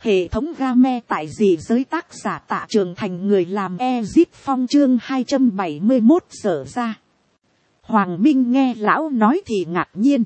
Hệ thống game tại gì giới tác giả Tạ Trường Thành, người làm Ezit Phong, chương 271 dở ra. Hoàng Minh nghe lão nói thì ngạc nhiên.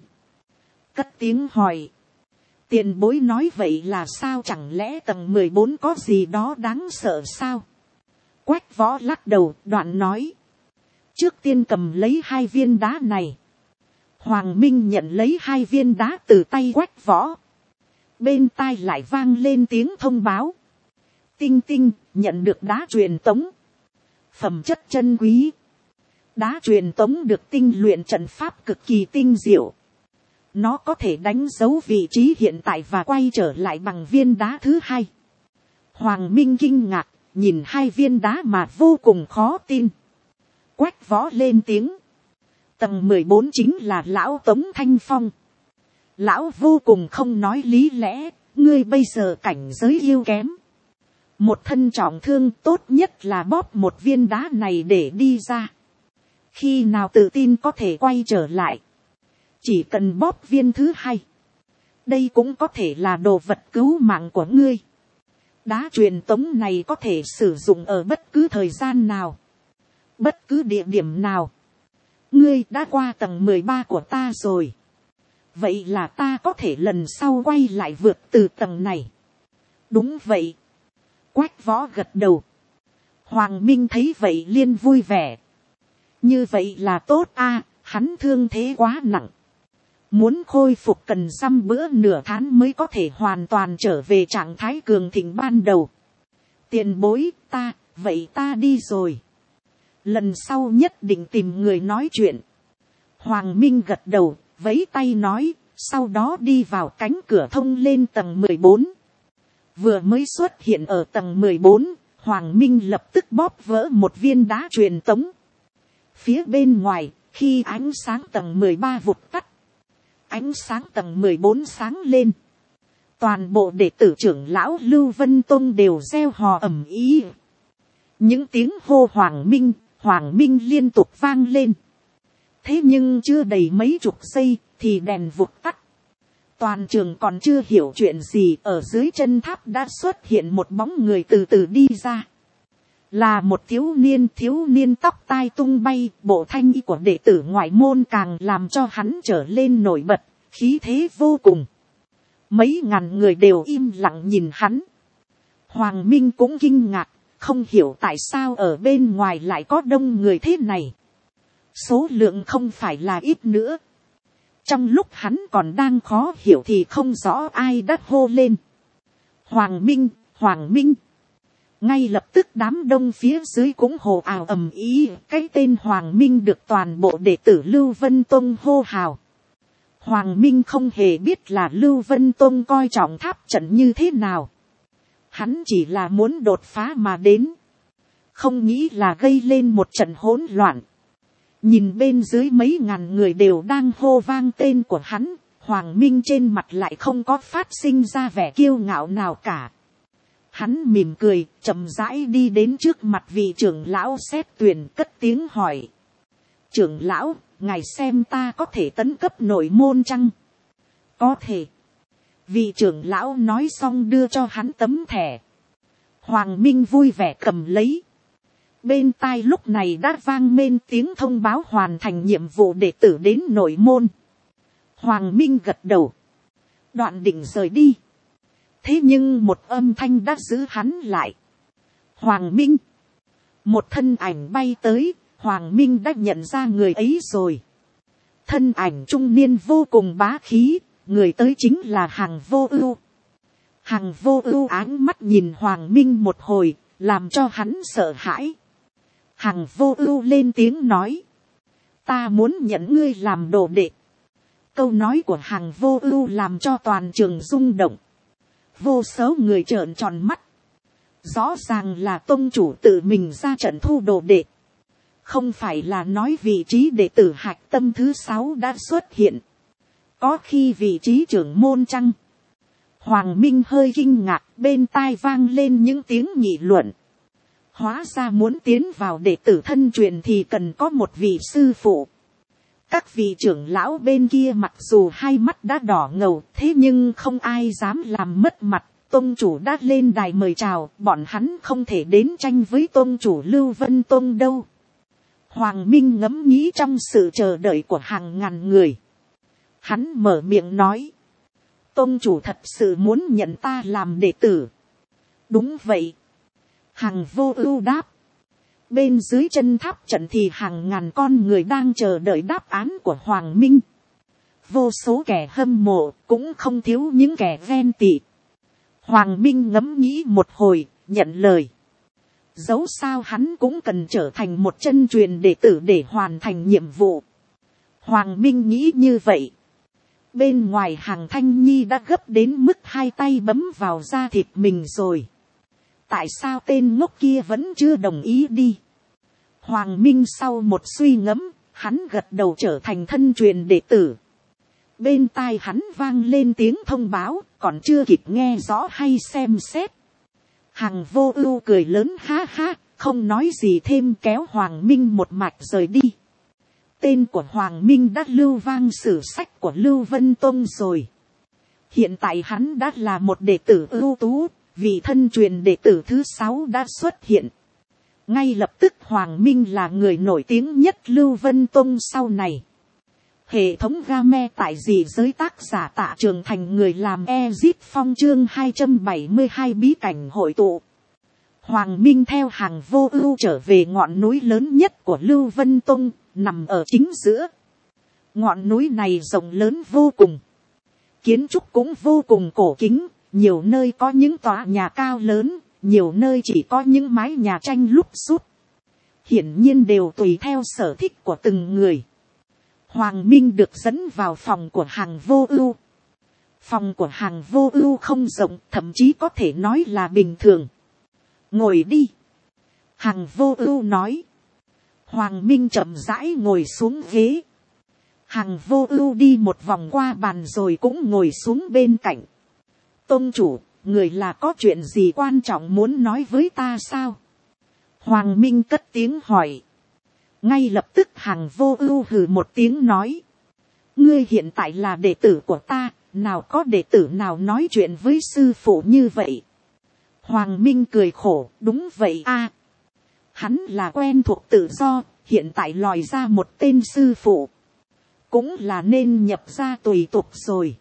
Cất tiếng hỏi. Tiền bối nói vậy là sao, chẳng lẽ tầng 14 có gì đó đáng sợ sao? Quách Võ lắc đầu, đoạn nói. Trước tiên cầm lấy 2 viên đá này. Hoàng Minh nhận lấy 2 viên đá từ tay Quách Võ. Bên tai lại vang lên tiếng thông báo. Tinh tinh, nhận được đá truyền tống. Phẩm chất chân quý. Đá truyền tống được tinh luyện trận pháp cực kỳ tinh diệu. Nó có thể đánh dấu vị trí hiện tại và quay trở lại bằng viên đá thứ 2. Hoàng Minh kinh ngạc, nhìn 2 viên đá mà vô cùng khó tin. Quách Võ lên tiếng. Tầng 14 chính là lão Tống Thanh Phong. Lão vô cùng không nói lý lẽ, ngươi bây giờ cảnh giới yêu kém. Một thân trọng thương, tốt nhất là bóp một viên đá này để đi ra. Khi nào tự tin có thể quay trở lại. Chỉ cần bóp viên thứ 2. Đây cũng có thể là đồ vật cứu mạng của ngươi. Đá truyền tống này có thể sử dụng ở bất cứ thời gian nào. Bất cứ địa điểm nào. Ngươi đã qua tầng 13 của ta rồi. Vậy là ta có thể lần sau quay lại vượt từ tầng này. Đúng vậy. Quách Võ gật đầu. Hoàng Minh thấy vậy liên vui vẻ. Như vậy là tốt a, hắn thương thế quá nặng. Muốn khôi phục cần dăm bữa nửa tháng mới có thể hoàn toàn trở về trạng thái cường thịnh ban đầu. Tiền bối ta, vậy ta đi rồi. Lần sau nhất định tìm người nói chuyện. Hoàng Minh gật đầu, vẫy tay nói, sau đó đi vào cánh cửa thông lên tầng 14. Vừa mới xuất hiện ở tầng 14, Hoàng Minh lập tức bóp vỡ một viên đá truyền tống. Phía bên ngoài, khi ánh sáng tầng 13 vụt tắt, ánh sáng tầng 14 sáng lên. Toàn bộ đệ tử trưởng lão Lưu Vân Tông đều reo hò ầm ĩ. Những tiếng hô Hoàng Minh liên tục vang lên. Thế nhưng chưa đầy mấy chục giây thì đèn vụt tắt. Toàn trường còn chưa hiểu chuyện gì, ở dưới chân tháp đã xuất hiện một bóng người từ từ đi ra. Là một thiếu niên tóc tai tung bay, bộ thanh y của đệ tử ngoại môn càng làm cho hắn trở lên nổi bật, khí thế vô cùng. Mấy ngàn người đều im lặng nhìn hắn. Hoàng Minh cũng kinh ngạc, không hiểu tại sao ở bên ngoài lại có đông người thế này. Số lượng không phải là ít nữa. Trong lúc hắn còn đang khó hiểu thì không rõ ai đã hô lên. Hoàng Minh. Ngay lập tức đám đông phía dưới cũng hô ào ầm ĩ. Cái tên Hoàng Minh được toàn bộ đệ tử Lưu Vân Tông hô hào. Hoàng Minh không hề biết là Lưu Vân Tông coi trọng tháp trận như thế nào. Hắn chỉ là muốn đột phá mà đến. Không nghĩ là gây lên một trận hỗn loạn. Nhìn bên dưới mấy ngàn người đều đang hô vang tên của hắn, Hoàng Minh trên mặt lại không có phát sinh ra vẻ kiêu ngạo nào cả. Hắn mỉm cười, chậm rãi đi đến trước mặt vị trưởng lão xét tuyển, cất tiếng hỏi. Trưởng lão, ngài xem ta có thể tấn cấp nội môn chăng? Có thể. Vị trưởng lão nói xong đưa cho hắn tấm thẻ. Hoàng Minh vui vẻ cầm lấy. Bên tai lúc này đã vang lên tiếng thông báo hoàn thành nhiệm vụ đệ tử đến nội môn. Hoàng Minh gật đầu. Đoạn định rời đi. Thế nhưng một âm thanh đã giữ hắn lại. Hoàng Minh. Một thân ảnh bay tới, Hoàng Minh đã nhận ra người ấy rồi. Thân ảnh trung niên vô cùng bá khí, người tới chính là Hằng Vô Ưu. Hằng Vô Ưu áng mắt nhìn Hoàng Minh một hồi, làm cho hắn sợ hãi. Hằng Vô Ưu lên tiếng nói. Ta muốn nhận ngươi làm đồ đệ. Câu nói của Hằng Vô Ưu làm cho toàn trường rung động. Vô số người trợn tròn mắt. Rõ ràng là tông chủ tự mình ra trận thu đồ đệ. Không phải là nói vị trí đệ tử hạch tâm thứ 6 đã xuất hiện. Có khi vị trí trưởng môn chăng? Hoàng Minh hơi kinh ngạc, bên tai vang lên những tiếng nghị luận. Hóa ra muốn tiến vào đệ tử thân truyền thì cần có một vị sư phụ. Các vị trưởng lão bên kia mặc dù hai mắt đã đỏ ngầu, thế nhưng không ai dám làm mất mặt, Tông chủ đã lên đài mời chào, bọn hắn không thể đến tranh với tông chủ Lưu Vân Tông đâu. Hoàng Minh ngẫm nghĩ trong sự chờ đợi của hàng ngàn người. Hắn mở miệng nói. Tông chủ thật sự muốn nhận ta làm đệ tử. Đúng vậy. Hàng Vô Ưu đáp. Bên dưới chân tháp trận thì hàng ngàn con người đang chờ đợi đáp án của Hoàng Minh. Vô số kẻ hâm mộ, cũng không thiếu những kẻ ghen tị. Hoàng Minh ngẫm nghĩ một hồi, nhận lời. Dẫu sao hắn cũng cần trở thành một chân truyền đệ tử để hoàn thành nhiệm vụ. Hoàng Minh nghĩ như vậy. Bên ngoài Hàng Thanh Nhi đã gấp đến mức hai tay bấm vào da thịt mình rồi. Tại sao tên ngốc kia vẫn chưa đồng ý đi? Hoàng Minh sau một suy ngẫm, hắn gật đầu trở thành thân truyền đệ tử. Bên tai hắn vang lên tiếng thông báo, còn chưa kịp nghe rõ hay xem xét. Hàng Vô Ưu cười lớn ha ha, không nói gì thêm, kéo Hoàng Minh một mạch rời đi. Tên của Hoàng Minh đã lưu vang sử sách của Lưu Vân Tông rồi. Hiện tại hắn đã là một đệ tử ưu tú, vị thân truyền đệ tử thứ 6 đã xuất hiện. Ngay lập tức Hoàng Minh là người nổi tiếng nhất Lưu Vân Tông sau này. Hệ thống game tại dị giới tác giả Tạ Trường Thành, người làm Ezit Phong, chương 272 bí cảnh hội tụ. Hoàng Minh theo Hàng Vô Ưu trở về ngọn núi lớn nhất của Lưu Vân Tông, nằm ở chính giữa. Ngọn núi này rộng lớn vô cùng. Kiến trúc cũng vô cùng cổ kính, nhiều nơi có những tòa nhà cao lớn, nhiều nơi chỉ có những mái nhà tranh lúp xúp. Hiển nhiên đều tùy theo sở thích của từng người. Hoàng Minh được dẫn vào phòng của Hàng Vô Ưu. Phòng của Hàng Vô Ưu không rộng, thậm chí có thể nói là bình thường. Ngồi đi. Hàng Vô Ưu nói. Hoàng Minh chậm rãi ngồi xuống ghế. Hàng Vô Ưu đi một vòng qua bàn rồi cũng ngồi xuống bên cạnh. Tông chủ, người là có chuyện gì quan trọng muốn nói với ta sao? Hoàng Minh cất tiếng hỏi. Ngay lập tức Hàng Vô Ưu hừ một tiếng nói. Ngươi hiện tại là đệ tử của ta, nào có đệ tử nào nói chuyện với sư phụ như vậy? Hoàng Minh cười khổ, đúng vậy a. Hắn là quen thuộc tự do, hiện tại lòi ra một tên sư phụ. Cũng là nên nhập ra tùy tục rồi.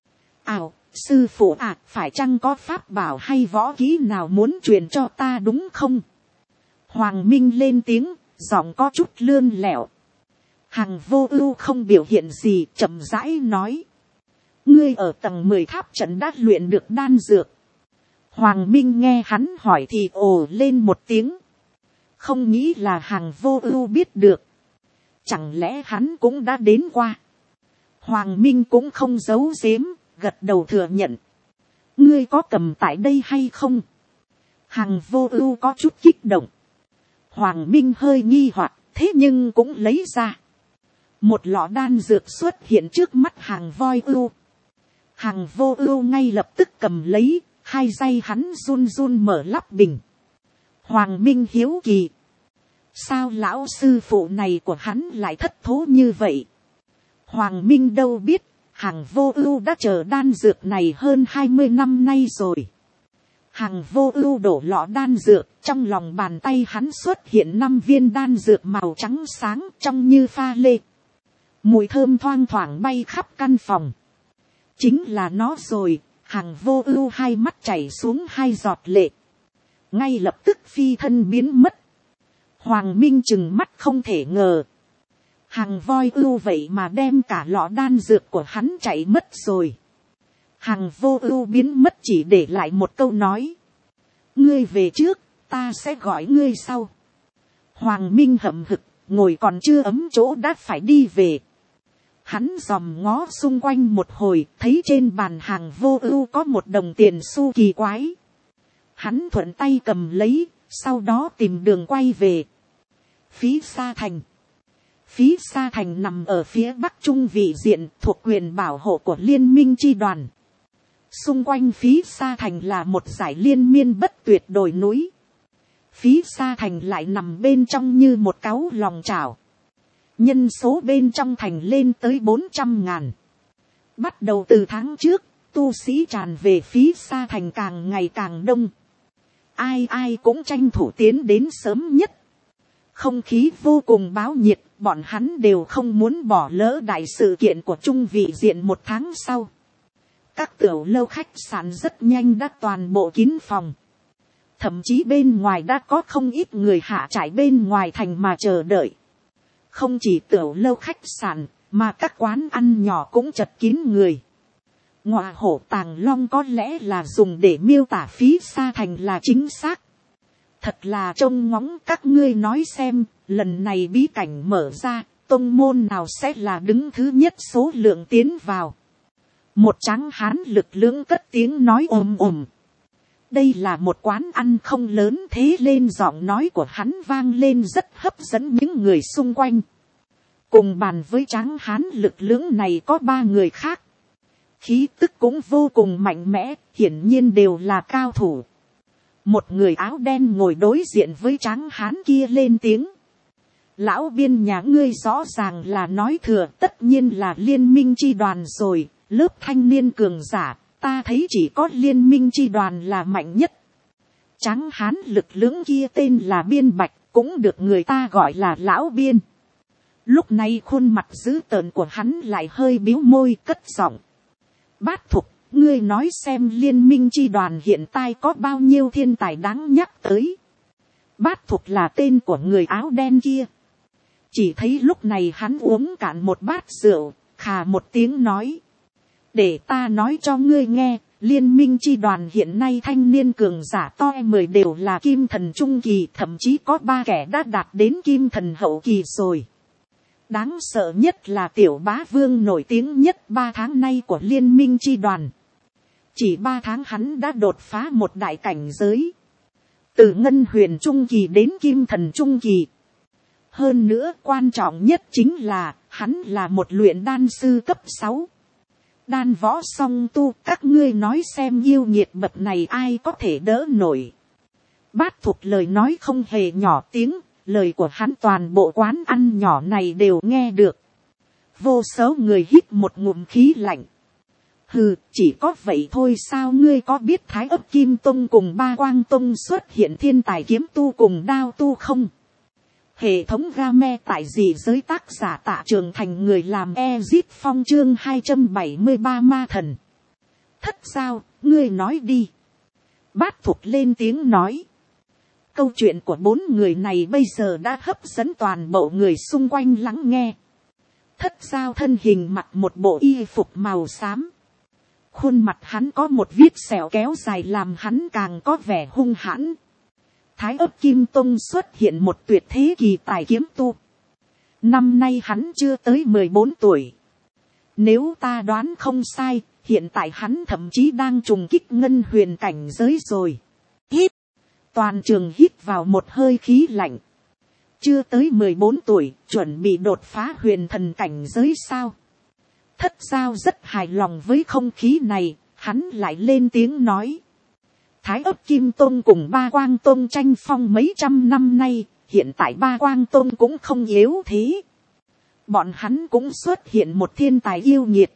Sư phụ à, phải chăng có pháp bảo hay võ kỹ nào muốn truyền cho ta đúng không? Hoàng Minh lên tiếng, giọng có chút lươn lẹo. Hàng Vô Ưu không biểu hiện gì, chậm rãi nói. Ngươi ở tầng 10 tháp trận đã luyện được đan dược. Hoàng Minh nghe hắn hỏi thì ồ lên một tiếng. Không nghĩ là Hàng Vô Ưu biết được. Chẳng lẽ hắn cũng đã đến qua? Hoàng Minh cũng không giấu giếm, gật đầu thừa nhận. Ngươi có cầm tại đây hay không? Hàng Vô Ưu có chút kích động. Hoàng Minh hơi nghi hoặc, thế nhưng cũng lấy ra. Một lọ đan dược xuất hiện trước mắt Hàng Voi Ưu. Hàng Vô Ưu ngay lập tức cầm lấy, hai tay hắn run run mở lắp bình. Hoàng Minh hiếu kỳ. Sao lão sư phụ này của hắn lại thất thố như vậy? Hoàng Minh đâu biết, Hàng Vô Ưu đã chờ đan dược này hơn 20 năm nay rồi. Hàng Vô Ưu đổ lọ đan dược, trong lòng bàn tay hắn xuất hiện 5 viên đan dược màu trắng sáng trong như pha lê. Mùi thơm thoang thoảng bay khắp căn phòng. Chính là nó rồi. Hàng Vô Ưu hai mắt chảy xuống 2 giọt lệ. Ngay lập tức phi thân biến mất. Hoàng Minh trừng mắt không thể ngờ. Hàng Voi Ưu vậy mà đem cả lọ đan dược của hắn chạy mất rồi. Hàng Vô Ưu biến mất chỉ để lại một câu nói. Ngươi về trước, ta sẽ gọi ngươi sau. Hoàng Minh hậm hực, ngồi còn chưa ấm chỗ đã phải đi về. Hắn dòm ngó xung quanh một hồi, thấy trên bàn Hàng Vô Ưu có một đồng tiền xu kỳ quái. Hắn thuận tay cầm lấy, sau đó tìm đường quay về. Phí Sa Thành. Phí Sa Thành nằm ở phía bắc trung vị diện, thuộc quyền bảo hộ của Liên minh chi đoàn. Xung quanh Phí Sa Thành là một dải liên miên bất tuyệt đồi núi. Phí Sa Thành lại nằm bên trong như một cáu lòng chảo. Nhân số bên trong thành lên tới 400.000. Bắt đầu từ tháng trước, tu sĩ tràn về phía xa thành càng ngày càng đông. Ai ai cũng tranh thủ tiến đến sớm nhất. Không khí vô cùng báo nhiệt, bọn hắn đều không muốn bỏ lỡ đại sự kiện của Trung Vị Diện một tháng sau. Các tiểu lâu khách sạn rất nhanh đã toàn bộ kín phòng. Thậm chí bên ngoài đã có không ít người hạ trại bên ngoài thành mà chờ đợi. Không chỉ tiểu lâu khách sạn, mà các quán ăn nhỏ cũng chật kín người. Ngọa hổ tàng long có lẽ là dùng để miêu tả phía xa thành là chính xác. Thật là trông ngóng các ngươi nói xem, lần này bí cảnh mở ra, tông môn nào sẽ là đứng thứ nhất số lượng tiến vào. Một tráng hán lực lưỡng cất tiếng nói ồm ồm. Đây là một quán ăn không lớn, thế lên giọng nói của hắn vang lên rất hấp dẫn những người xung quanh. Cùng bàn với tráng hán lực lưỡng này có 3 người khác. Khí tức cũng vô cùng mạnh mẽ, hiển nhiên đều là cao thủ. Một người áo đen ngồi đối diện với tráng hán kia lên tiếng. Lão Biên nhà ngươi rõ ràng là nói thừa, tất nhiên là liên minh chi đoàn rồi, lớp thanh niên cường giả, ta thấy chỉ có liên minh chi đoàn là mạnh nhất. Tráng hán lực lưỡng kia tên là Biên Bạch, cũng được người ta gọi là Lão Biên. Lúc này khuôn mặt dữ tợn của hắn lại hơi bĩu môi cất giọng. Bát Thục, ngươi nói xem liên minh chi đoàn hiện tại có bao nhiêu thiên tài đáng nhắc tới. Bát Thục là tên của người áo đen kia. Chỉ thấy lúc này hắn uống cạn một bát rượu, khà một tiếng nói. Để ta nói cho ngươi nghe, liên minh chi đoàn hiện nay thanh niên cường giả to 10 đều là kim thần trung kỳ, thậm chí có 3 kẻ đã đạt đến kim thần hậu kỳ rồi. Đáng sợ nhất là tiểu bá vương nổi tiếng nhất 3 tháng nay của liên minh chi đoàn. Chỉ 3 tháng hắn đã đột phá một đại cảnh giới. Từ ngân huyền trung kỳ đến kim thần trung kỳ. Hơn nữa quan trọng nhất chính là hắn là một luyện đan sư cấp 6. Đan võ song tu, các ngươi nói xem yêu nghiệt bậc này ai có thể đỡ nổi. Bát Thục lời nói không hề nhỏ tiếng. Lời của hắn toàn bộ quán ăn nhỏ này đều nghe được. Vô số người hít một ngụm khí lạnh. Hừ, chỉ có vậy thôi sao? Ngươi có biết Thái Ấp Kim Tông cùng Ba Quang Tông xuất hiện thiên tài kiếm tu cùng đao tu không? Hệ thống game tại dị giới tác giả Tạ Trường Thành người làm Ezit Phong chương 273 ma thần. Thất sao, ngươi nói đi. Bát Thục lên tiếng nói. Câu chuyện của 4 người này bây giờ đã hấp dẫn toàn bộ người xung quanh lắng nghe. Thất sao thân hình mặc một bộ y phục màu xám. Khuôn mặt hắn có một vết sẹo kéo dài làm hắn càng có vẻ hung hãn. Thái Ấp Kim Tông xuất hiện một tuyệt thế kỳ tài kiếm tu. Năm nay hắn chưa tới 14 tuổi. Nếu ta đoán không sai, hiện tại hắn thậm chí đang trùng kích ngân huyền cảnh giới rồi. Hít. Toàn trường hít vào một hơi khí lạnh. Chưa tới 14 tuổi, chuẩn bị đột phá huyền thần cảnh giới sao? Thất giao rất hài lòng với không khí này, hắn lại lên tiếng nói. Thái Ấp Kim Tông cùng Ba Quang Tông tranh phong mấy trăm năm nay, hiện tại Ba Quang Tông cũng không yếu thế. Bọn hắn cũng xuất hiện một thiên tài yêu nghiệt.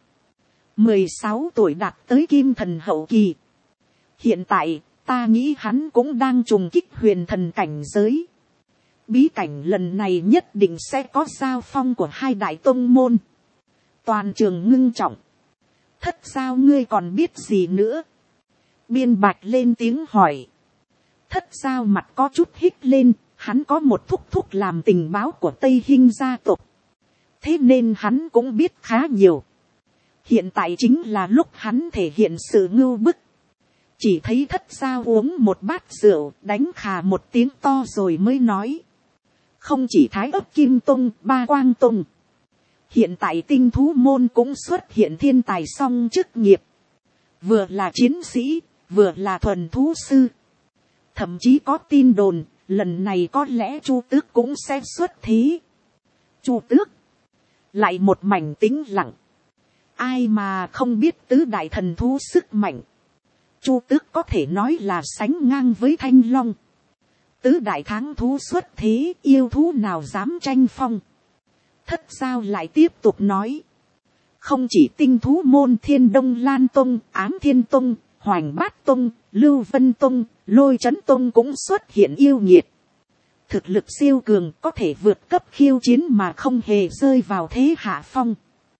16 tuổi đạt tới kim thần hậu kỳ. Hiện tại, ta nghĩ hắn cũng đang trùng kích huyền thần cảnh giới. Bí cảnh lần này nhất định sẽ có giao phong của 2 đại tông môn. Toàn trường ngưng trọng. Thất sao ngươi còn biết gì nữa? Biên Bạch lên tiếng hỏi. Thất sao mặt có chút hít lên, hắn có một thúc thúc làm tình báo của Tây Hinh gia tộc. Thế nên hắn cũng biết khá nhiều. Hiện tại chính là lúc hắn thể hiện sự ngưu bức. Chỉ thấy thất sao uống một bát rượu, đánh khà một tiếng to rồi mới nói. Không chỉ Thái Ấp Kim Tông, Ba Quang Tông. Hiện tại tinh thú môn cũng xuất hiện thiên tài song chức nghiệp. Vừa là chiến sĩ, vừa là thuần thú sư. Thậm chí có tin đồn, lần này có lẽ Chu Tước cũng sẽ xuất thế. Chu Tước. Lại một mảnh tĩnh lặng. Ai mà không biết tứ đại thần thú sức mạnh. Chu Tước có thể nói là sánh ngang với Thanh Long. Tứ đại tháng thú xuất thế, yêu thú nào dám tranh phong. Thất sao lại tiếp tục nói. Không chỉ tinh thú môn Thiên Đông Lan Tông, Ám Thiên Tông, Hoành Bát Tông, Lưu Vân Tông, Lôi Trấn Tông cũng xuất hiện yêu nghiệt. Thực lực siêu cường, có thể vượt cấp khiêu chiến mà không hề rơi vào thế hạ phong.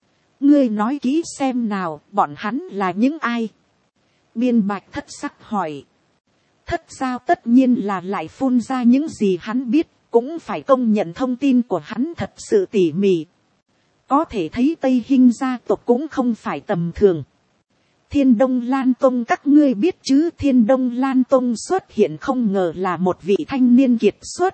Ngươi nói kỹ xem nào, bọn hắn là những ai? Biên Bạch thất sắc hỏi. Thất Giao tất nhiên là lại phun ra những gì hắn biết, cũng phải công nhận thông tin của hắn thật sự tỉ mỉ. Có thể thấy Tây Hinh gia tộc cũng không phải tầm thường. Thiên Đông Lan Tông các ngươi biết chứ, Thiên Đông Lan Tông xuất hiện không ngờ là một vị thanh niên kiệt xuất.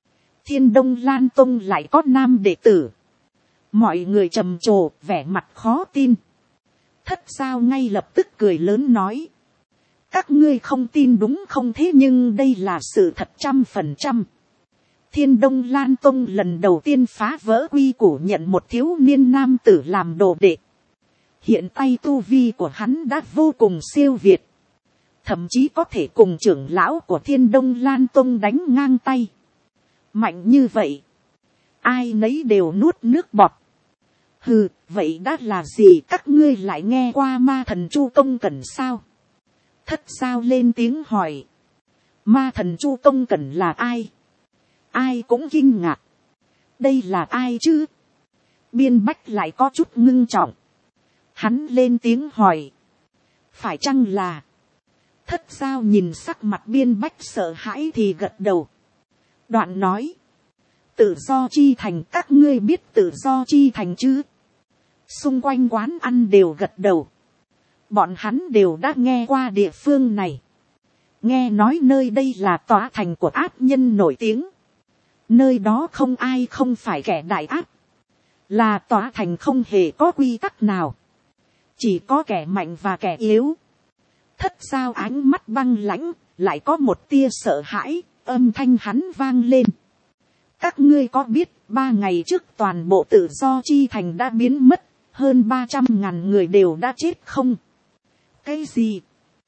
Thiên Đông Lan Tông lại có nam đệ tử. Mọi người trầm trồ, vẻ mặt khó tin. Thất Giao ngay lập tức cười lớn nói. Các ngươi không tin đúng không, thế nhưng đây là sự thật 100%. Thiên Đông Lan Tông lần đầu tiên phá vỡ quy củ nhận một thiếu niên nam tử làm đồ đệ. Hiện tay tu vi của hắn đã vô cùng siêu việt. Thậm chí có thể cùng trưởng lão của Thiên Đông Lan Tông đánh ngang tay. Mạnh như vậy. Ai nấy đều nuốt nước bọt. Hừ, vậy đã là gì, các ngươi lại nghe qua ma thần Chu Công Cẩn sao? Thất Giao lên tiếng hỏi. Ma thần Chu Công Cẩn là ai? Ai cũng kinh ngạc. Đây là ai chứ? Biên Bách lại có chút ngưng trọng. Hắn lên tiếng hỏi. Phải chăng là? Thất Giao nhìn sắc mặt Biên Bách sợ hãi thì gật đầu. Đoạn nói. Tự do chi thành, các ngươi biết tự do chi thành chứ? Xung quanh quán ăn đều gật đầu. Bọn hắn đều đã nghe qua địa phương này. Nghe nói nơi đây là tòa thành của ác nhân nổi tiếng. Nơi đó không ai không phải kẻ đại ác. Là tòa thành không hề có quy tắc nào. Chỉ có kẻ mạnh và kẻ yếu. Thất Giao ánh mắt băng lãnh, lại có một tia sợ hãi, âm thanh hắn vang lên. Các ngươi có biết 3 ngày trước toàn bộ tự do chi thành đã biến mất, hơn 300.000 người đều đã chết không? Cái gì?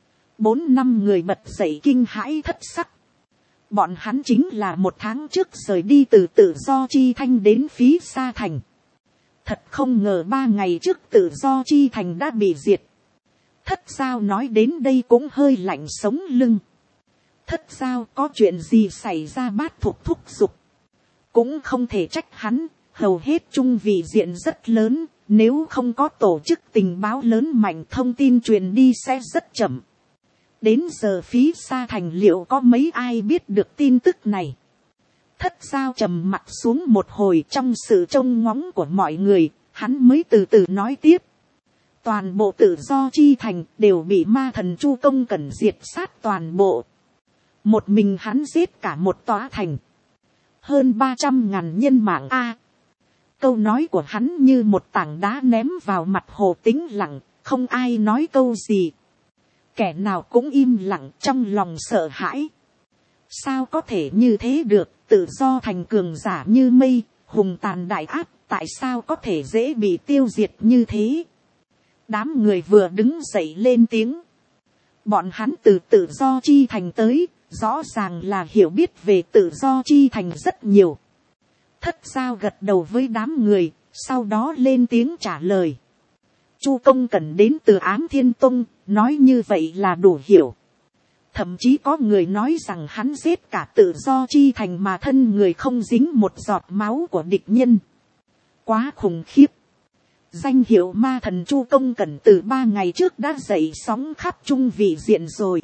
4-5 người bật dậy kinh hãi thất sắc. Bọn hắn chính là 1 tháng trước rời đi từ tự do chi thành đến phí sa thành. Thật không ngờ 3 ngày trước tự do chi thành đã bị diệt. Thất Giao nói đến đây cũng hơi lạnh sống lưng. Thất Giao có chuyện gì xảy ra, Bát Thục thúc giục. Cũng không thể trách hắn, hầu hết trung vị diện rất lớn. Nếu không có tổ chức tình báo lớn mạnh, thông tin truyền đi sẽ rất chậm. Đến giờ phí sa thành liệu có mấy ai biết được tin tức này? Thất Giao trầm mặt xuống một hồi, trong sự trông ngóng của mọi người, hắn mới từ từ nói tiếp. Toàn bộ tự do chi thành đều bị ma thần Chu Công Cẩn diệt sát toàn bộ. Một mình hắn giết cả một tòa thành. Hơn 300.000 nhân mạng a. Câu nói của hắn như một tảng đá ném vào mặt hồ tĩnh lặng, không ai nói câu gì. Kẻ nào cũng im lặng trong lòng sợ hãi. Sao có thể như thế được, tự do thành cường giả như mây, hùng tàn đại ác, tại sao có thể dễ bị tiêu diệt như thế? Đám người vừa đứng dậy lên tiếng. Bọn hắn từ tự do chi thành tới, rõ ràng là hiểu biết về tự do chi thành rất nhiều. Thất Giao gật đầu với đám người, sau đó lên tiếng trả lời. Chu Công Cẩn đến từ Ám Thiên Tông, nói như vậy là đủ hiểu. Thậm chí có người nói rằng hắn giết cả tự do chi thành mà thân người không dính một giọt máu của địch nhân. Quá khủng khiếp. Danh hiệu ma thần Chu Công Cẩn từ 3 ngày trước đã dậy sóng khắp trung vị diện rồi.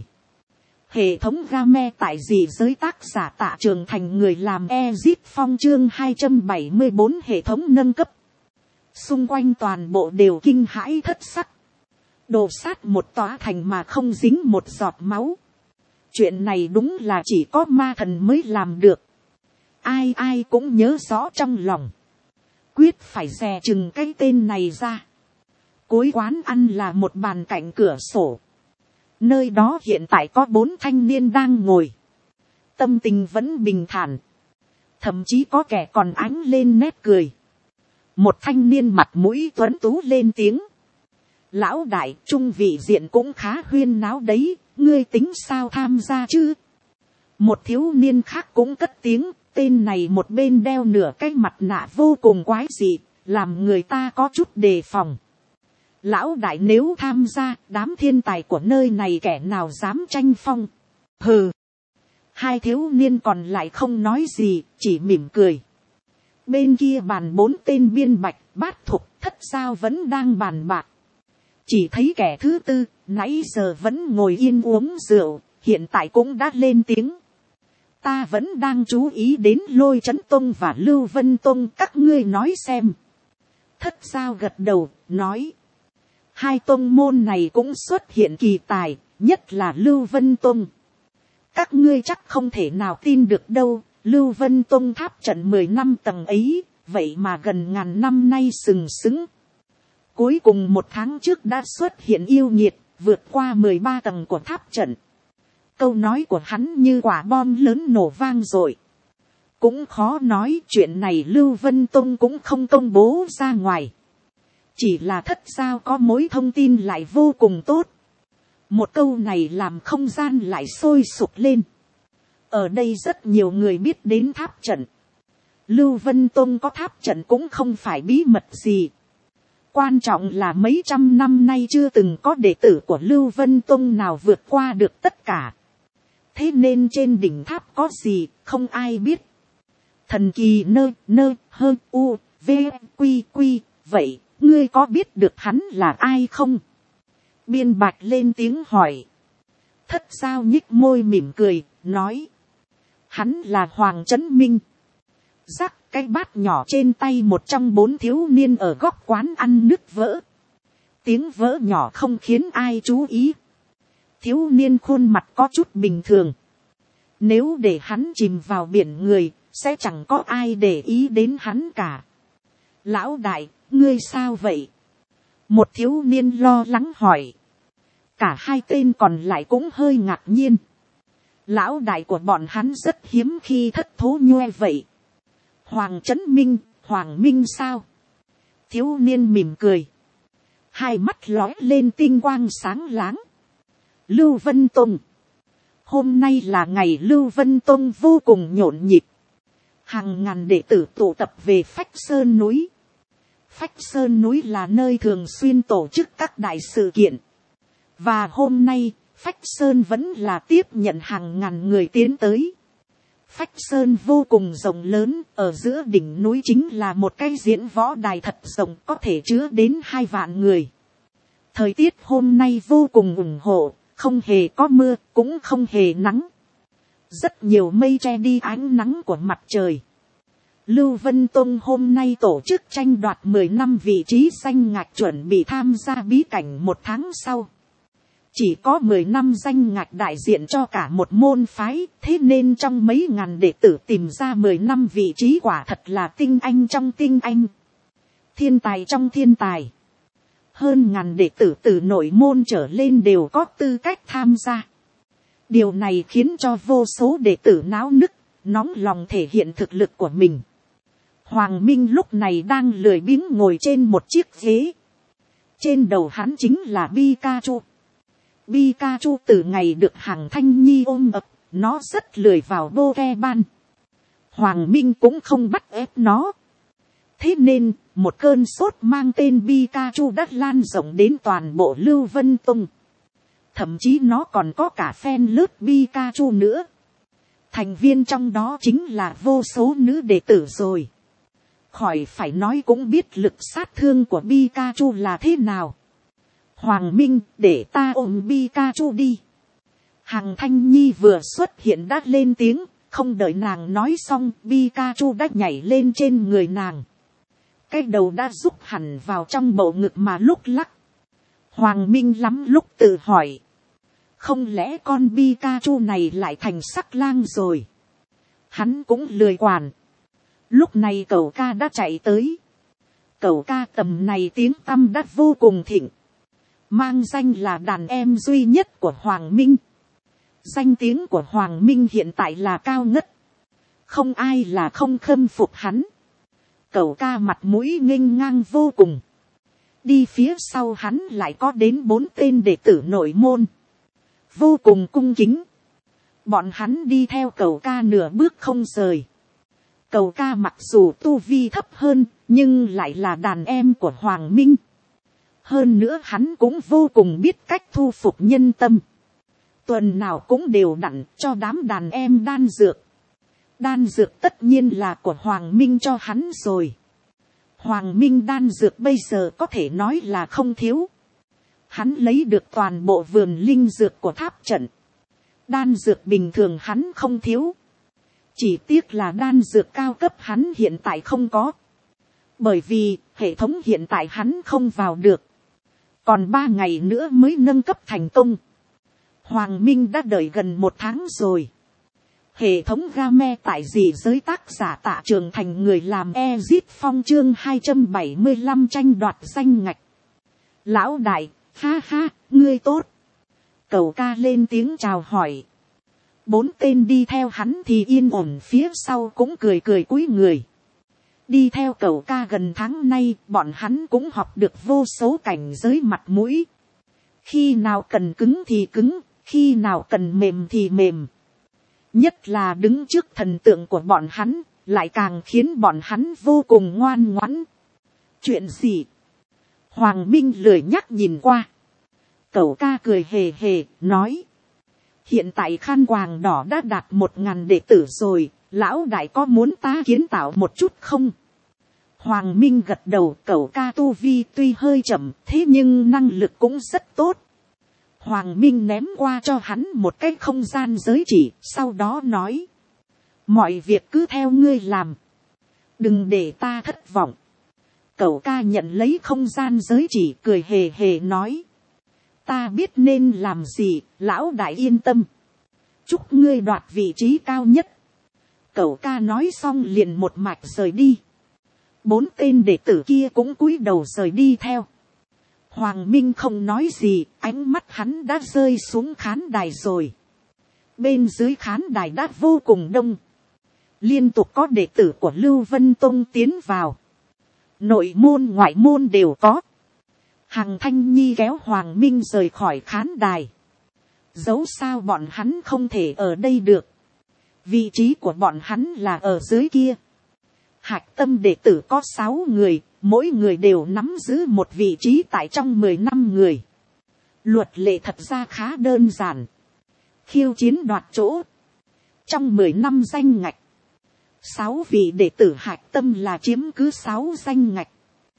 Hệ thống game tại dị giới tác giả Tạ Trường Thành, người làm Ezip Phong, chương 274 hệ thống nâng cấp. Xung quanh toàn bộ đều kinh hãi thất sắc. Đồ sát một tòa thành mà không dính một giọt máu. Chuyện này đúng là chỉ có ma thần mới làm được. Ai ai cũng nhớ rõ trong lòng. Quyết phải dè chừng cái tên này ra. Cuối quán ăn là một bàn cạnh cửa sổ. Nơi đó hiện tại có 4 thanh niên đang ngồi. Tâm tình vẫn bình thản. Thậm chí có kẻ còn ánh lên nét cười. Một thanh niên mặt mũi tuấn tú lên tiếng. Lão đại, trung vị diện cũng khá huyên náo đấy, ngươi tính sao tham gia chứ? Một thiếu niên khác cũng cất tiếng, tên này một bên đeo nửa cái mặt nạ vô cùng quái dị, làm người ta có chút đề phòng. Lão đại nếu tham gia, đám thiên tài của nơi này kẻ nào dám tranh phong. Hừ. Hai thiếu niên còn lại không nói gì, chỉ mỉm cười. Bên kia bàn 4 tên biên bạch, bát thục, thất sao vẫn đang bàn bạc. Chỉ thấy kẻ thứ tư, nãy giờ vẫn ngồi yên uống rượu, hiện tại cũng đã lên tiếng. Ta vẫn đang chú ý đến Lôi Chấn Tông và Lưu Vân Tông, các ngươi nói xem. Thất sao gật đầu, nói. Hai tông môn này cũng xuất hiện kỳ tài, nhất là Lưu Vân Tông. Các ngươi chắc không thể nào tin được đâu, Lưu Vân Tông tháp trận 10 năm tầng ấy, vậy mà gần ngàn năm nay sừng sững. Cuối cùng 1 tháng trước đã xuất hiện yêu nghiệt, vượt qua 13 tầng của tháp trận. Câu nói của hắn như quả bom lớn nổ vang rồi. Cũng khó nói, chuyện này Lưu Vân Tông cũng không công bố ra ngoài. Chỉ là thất sao có mối thông tin lại vô cùng tốt. Một câu này làm không gian lại sôi sục lên. Ở đây rất nhiều người biết đến tháp trận. Lưu Vân Tông có tháp trận cũng không phải bí mật gì. Quan trọng là mấy trăm năm nay chưa từng có đệ tử của Lưu Vân Tông nào vượt qua được tất cả. Thế nên trên đỉnh tháp có gì, không ai biết. Thần kỳ nơ hơ u v quy quy, vậy ngươi có biết được hắn là ai không? Biên bạch lên tiếng hỏi. Thất sao nhích môi mỉm cười, nói. Hắn là Hoàng Chấn Minh. Rắc cái bát nhỏ trên tay một trong 4 thiếu niên ở góc quán ăn nứt vỡ. Tiếng vỡ nhỏ không khiến ai chú ý. Thiếu niên khuôn mặt có chút bình thường. Nếu để hắn chìm vào biển người, sẽ chẳng có ai để ý đến hắn cả. Lão đại, ngươi sao vậy? Một thiếu niên lo lắng hỏi. Cả hai tên còn lại cũng hơi ngạc nhiên. Lão đại của bọn hắn rất hiếm khi thất thố nhoe vậy. Hoàng Chấn Minh, Hoàng Minh sao? Thiếu niên mỉm cười. Hai mắt lóe lên tinh quang sáng láng. Lưu Vân Tông. Hôm nay là ngày Lưu Vân Tông vô cùng nhộn nhịp. Hàng ngàn đệ tử tụ tập về Phách Sơn núi. Phách Sơn núi là nơi thường xuyên tổ chức các đại sự kiện. Và hôm nay, Phách Sơn vẫn là tiếp nhận hàng ngàn người tiến tới. Phách Sơn vô cùng rộng lớn, ở giữa đỉnh núi chính là một cái diễn võ đài thật rộng có thể chứa đến 2 vạn người. Thời tiết hôm nay vô cùng ủng hộ, không hề có mưa, cũng không hề nắng. Rất nhiều mây che đi ánh nắng của mặt trời. Lưu Vân Tông hôm nay tổ chức tranh đoạt 10 năm vị trí danh ngạch chuẩn bị tham gia bí cảnh 1 tháng sau. Chỉ có 10 năm danh ngạch đại diện cho cả một môn phái, thế nên trong mấy ngàn đệ tử tìm ra 10 năm vị trí quả thật là tinh anh trong tinh anh. Thiên tài trong thiên tài. Hơn ngàn đệ tử từ nội môn trở lên đều có tư cách tham gia. Điều này khiến cho vô số đệ tử náo nức, nóng lòng thể hiện thực lực của mình. Hoàng Minh lúc này đang lười biếng ngồi trên một chiếc ghế. Trên đầu hắn chính là Pikachu. Pikachu từ ngày được Hằng Thanh Nhi ôm ập, nó rất lười vào Pokemon. Hoàng Minh cũng không bắt ép nó. Thế nên, một cơn sốt mang tên Pikachu đã lan rộng đến toàn bộ Lưu Vân Tông. Thậm chí nó còn có cả fan lớp Pikachu nữa. Thành viên trong đó chính là vô số nữ đệ tử rồi. Khỏi phải nói cũng biết lực sát thương của Pikachu là thế nào. Hoàng Minh, để ta ôm Pikachu đi. Hằng Thanh Nhi vừa xuất hiện đã lên tiếng, không đợi nàng nói xong, Pikachu đã nhảy lên trên người nàng. Cái đầu đã rúc hẳn vào trong bầu ngực mà lúc lắc. Hoàng Minh lắm lúc tự hỏi. Không lẽ con Pikachu này lại thành sắc lang rồi? Hắn cũng lười quản. Lúc này cậu ca đã chạy tới. Cậu ca tầm này tiếng tăm đã vô cùng thịnh. Mang danh là đàn em duy nhất của Hoàng Minh. Danh tiếng của Hoàng Minh hiện tại là cao ngất. Không ai là không khâm phục hắn. Cậu ca mặt mũi nghênh ngang vô cùng. Đi phía sau hắn lại có đến 4 tên đệ tử nội môn. Vô cùng cung kính. Bọn hắn đi theo cậu ca nửa bước không rời. Cậu ca mặc dù tu vi thấp hơn, nhưng lại là đàn em của Hoàng Minh. Hơn nữa hắn cũng vô cùng biết cách thu phục nhân tâm. Tuần nào cũng đều đặn cho đám đàn em đan dược. Đan dược tất nhiên là của Hoàng Minh cho hắn rồi. Hoàng Minh đan dược bây giờ có thể nói là không thiếu. Hắn lấy được toàn bộ vườn linh dược của tháp trận. Đan dược bình thường hắn không thiếu. Chỉ tiếc là đan dược cao cấp hắn hiện tại không có. Bởi vì hệ thống hiện tại hắn không vào được. Còn 3 ngày nữa mới nâng cấp thành công. Hoàng Minh đã đợi gần 1 tháng rồi. Hệ thống game tại dị giới tác giả Tạ Trường Thành người làm Exit Phong chương 275 tranh đoạt danh ngạch. Lão đại, ha ha, ngươi tốt. Cẩu ca lên tiếng chào hỏi. 4 tên đi theo hắn thì yên ổn phía sau cũng cười cười cúi người. Đi theo cẩu ca gần tháng nay, bọn hắn cũng học được vô số cảnh giới mặt mũi. Khi nào cần cứng thì cứng, khi nào cần mềm thì mềm. Nhất là đứng trước thần tượng của bọn hắn, lại càng khiến bọn hắn vô cùng ngoan ngoãn. Chuyện gì? Hoàng Minh lười nhắc nhìn qua. Cẩu ca cười hề hề, nói. Hiện tại Khan Quàng Đỏ đã đạt 1000 đệ tử rồi, lão đại có muốn ta kiến tạo một chút không? Hoàng Minh gật đầu, cẩu ca tu vi tuy hơi chậm, thế nhưng năng lực cũng rất tốt. Hoàng Minh ném qua cho hắn một cái không gian giới chỉ, sau đó nói. Mọi việc cứ theo ngươi làm. Đừng để ta thất vọng. Cẩu ca nhận lấy không gian giới chỉ, cười hề hề nói. Ta biết nên làm gì, lão đại yên tâm. Chúc ngươi đoạt vị trí cao nhất. Cẩu ca nói xong liền một mạch rời đi. 4 tên đệ tử kia cũng cúi đầu rời đi theo. Hoàng Minh không nói gì, ánh mắt hắn đã rơi xuống khán đài rồi. Bên dưới khán đài đã vô cùng đông. Liên tục có đệ tử của Lưu Vân Tông tiến vào. Nội môn ngoại môn đều có. Hằng Thanh Nhi kéo Hoàng Minh rời khỏi khán đài. Dẫu sao bọn hắn không thể ở đây được. Vị trí của bọn hắn là ở dưới kia. Hạch tâm đệ tử có 6 người, mỗi người đều nắm giữ một vị trí tại trong 15 người. Luật lệ thật ra khá đơn giản. Khiêu chiến đoạt chỗ. Trong 10 năm danh ngạch, 6 vị đệ tử hạch tâm là chiếm cứ 6 danh ngạch.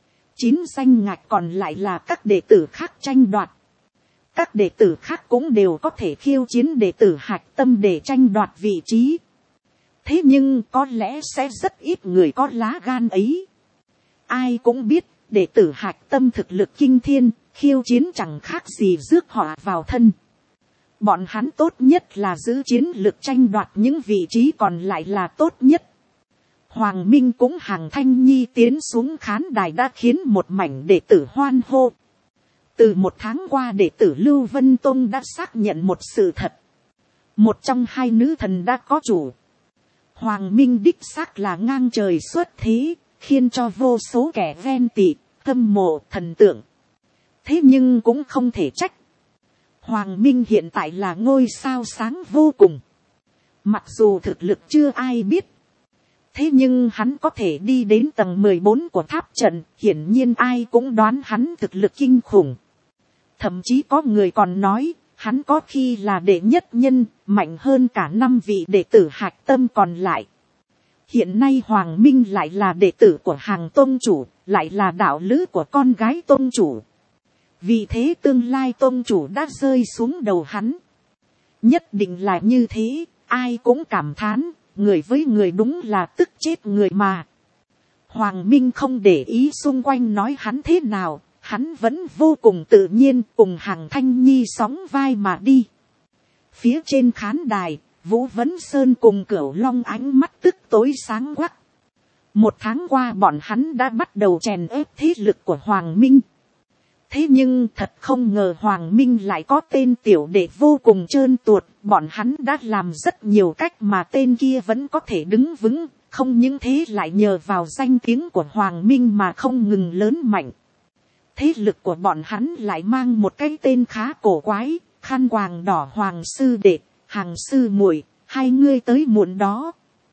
9 danh ngạch còn lại là các đệ tử khác tranh đoạt. Các đệ tử khác cũng đều có thể khiêu chiến đệ tử hạch tâm để tranh đoạt vị trí. Thế nhưng có lẽ sẽ rất ít người có lá gan ấy. Ai cũng biết, đệ tử hạch tâm thực lực kinh thiên, khiêu chiến chẳng khác gì rước họa vào thân. Bọn hắn tốt nhất là giữ chiến lực tranh đoạt những vị trí còn lại là tốt nhất. Hoàng Minh cũng Hằng Thanh Nhi tiến xuống khán đài đã khiến một mảnh đệ tử hoan hô. Từ 1 tháng qua đệ tử Lưu Vân Tông đã xác nhận một sự thật. Một trong 2 nữ thần đã có chủ. Hoàng Minh đích xác là ngang trời xuất thế, khiến cho vô số kẻ ghen tị, hâm mộ thần tượng. Thế nhưng cũng không thể trách. Hoàng Minh hiện tại là ngôi sao sáng vô cùng. Mặc dù thực lực chưa ai biết. Thế nhưng hắn có thể đi đến tầng 14 của tháp trận, hiển nhiên ai cũng đoán hắn thực lực kinh khủng. Thậm chí có người còn nói, hắn có khi là đệ nhất nhân, mạnh hơn cả 5 vị đệ tử hạch tâm còn lại. Hiện nay Hoàng Minh lại là đệ tử của Hàng Tông Chủ, lại là đạo lữ của con gái Tông Chủ. Vì thế tương lai Tông Chủ đã rơi xuống đầu hắn. Nhất định là như thế, ai cũng cảm thán, người với người đúng là tức chết người mà. Hoàng Minh không để ý xung quanh nói hắn thế nào, hắn vẫn vô cùng tự nhiên cùng Hằng Thanh Nhi sóng vai mà đi. Phía trên khán đài, Vũ Vấn Sơn cùng Cửu Long ánh mắt tức tối sáng quắc. 1 tháng qua bọn hắn đã bắt đầu chèn ép thế lực của Hoàng Minh. Thế nhưng thật không ngờ Hoàng Minh lại có tên tiểu đệ vô cùng trơn tuột. Bọn hắn đã làm rất nhiều cách mà tên kia vẫn có thể đứng vững. Không những thế lại nhờ vào danh tiếng của Hoàng Minh mà không ngừng lớn mạnh. Thế lực của bọn hắn lại mang một cái tên khá cổ quái. Khăn Quàng Đỏ Hoàng Sư Đệ, Hằng Sư Muội, 2 ngươi tới muộn đó.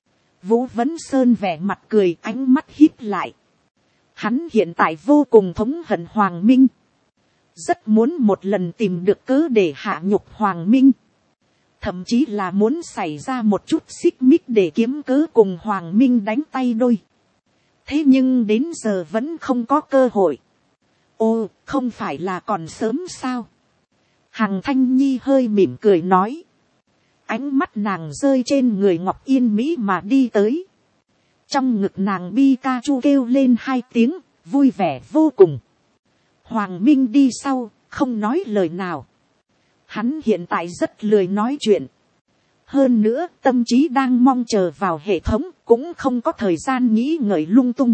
Vũ Vấn Sơn vẻ mặt cười, ánh mắt híp lại. Hắn hiện tại vô cùng thống hận Hoàng Minh. rất muốn một lần tìm được cớ để hạ nhục Hoàng Minh, thậm chí là muốn xảy ra một chút xích mích để kiếm cớ cùng Hoàng Minh đánh tay đôi. Thế nhưng đến giờ vẫn không có cơ hội. Ô, không phải là còn sớm sao? Hằng Thanh Nhi hơi mỉm cười nói. Ánh mắt nàng rơi trên người Ngọc Yên Mỹ mà đi tới. Trong ngực nàng Pikachu kêu lên 2 tiếng, vui vẻ vô cùng. Hoàng Minh đi sau, không nói lời nào. Hắn hiện tại rất lười nói chuyện. Hơn nữa, tâm trí đang mong chờ vào hệ thống, cũng không có thời gian nghĩ ngợi lung tung.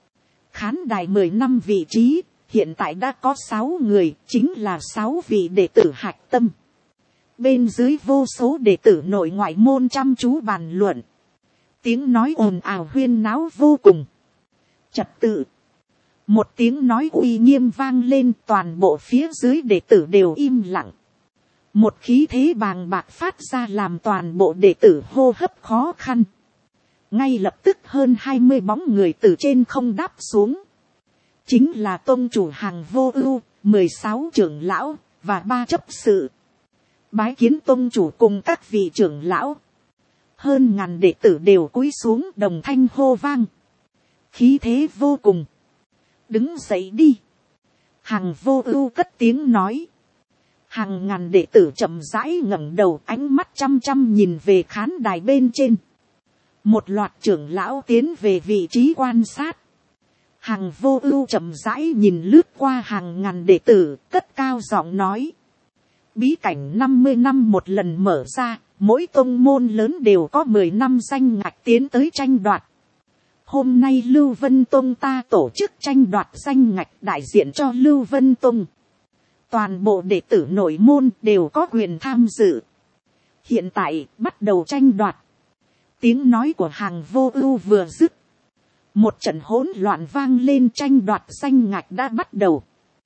Khán đài 10 năm vị trí, hiện tại đã có 6 người, chính là 6 vị đệ tử hạch tâm. Bên dưới vô số đệ tử nội ngoại môn chăm chú bàn luận. Tiếng nói ồn ào huyên náo vô cùng. Trật tự. Một tiếng nói uy nghiêm vang lên, toàn bộ phía dưới đệ tử đều im lặng. Một khí thế bàng bạc phát ra làm toàn bộ đệ tử hô hấp khó khăn. Ngay lập tức hơn 20 bóng người từ trên không đáp xuống. Chính là tông chủ Hằng Vô Ưu, 16 trưởng lão, và 3 chấp sự. Bái kiến tông chủ cùng các vị trưởng lão. Hơn ngàn đệ tử đều cúi xuống đồng thanh hô vang. Khí thế vô cùng. Đứng dậy đi. Hằng Vô Ưu cất tiếng nói. Hàng ngàn đệ tử chậm rãi ngẩng đầu, ánh mắt chăm chăm nhìn về khán đài bên trên. Một loạt trưởng lão tiến về vị trí quan sát. Hằng Vô Ưu chậm rãi nhìn lướt qua hàng ngàn đệ tử, cất cao giọng nói. Bí cảnh 50 năm một lần mở ra, mỗi tông môn lớn đều có 10 năm danh ngạch tiến tới tranh đoạt. Hôm nay Lưu Vân Tông ta tổ chức tranh đoạt danh ngạch đại diện cho Lưu Vân Tông. Toàn bộ đệ tử nội môn đều có quyền tham dự. Hiện tại bắt đầu tranh đoạt. Tiếng nói của Hằng Vô Ưu vừa dứt. Một trận hỗn loạn vang lên, tranh đoạt danh ngạch đã bắt đầu.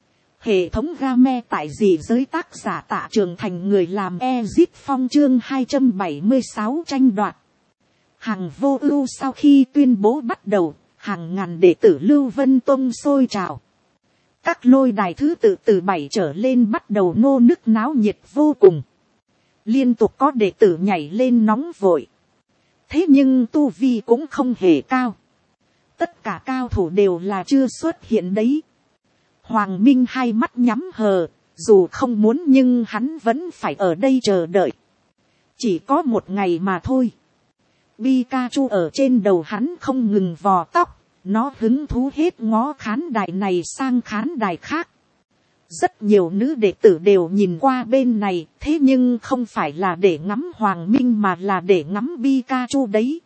Hệ thống game tại dị giới tác giả Tạ Trường Thành người làm Ezit Phong chương 276 tranh đoạt. Hằng Vô Ưu sau khi tuyên bố bắt đầu, hàng ngàn đệ tử Lưu Vân Tông sôi trào. Các lôi đài thứ tự từ 7 trở lên bắt đầu nô nức náo nhiệt vô cùng. Liên tục có đệ tử nhảy lên nóng vội. Thế nhưng tu vi cũng không hề cao. Tất cả cao thủ đều là chưa xuất hiện đấy. Hoàng Minh hai mắt nhắm hờ, dù không muốn nhưng hắn vẫn phải ở đây chờ đợi. Chỉ có một ngày mà thôi. Pikachu ở trên đầu hắn không ngừng vò tóc. Nó hứng thú hết ngó khán đài này sang khán đài khác. Rất nhiều nữ đệ tử đều nhìn qua bên này, thế nhưng không phải là để ngắm Hoàng Minh mà là để ngắm Pikachu đấy.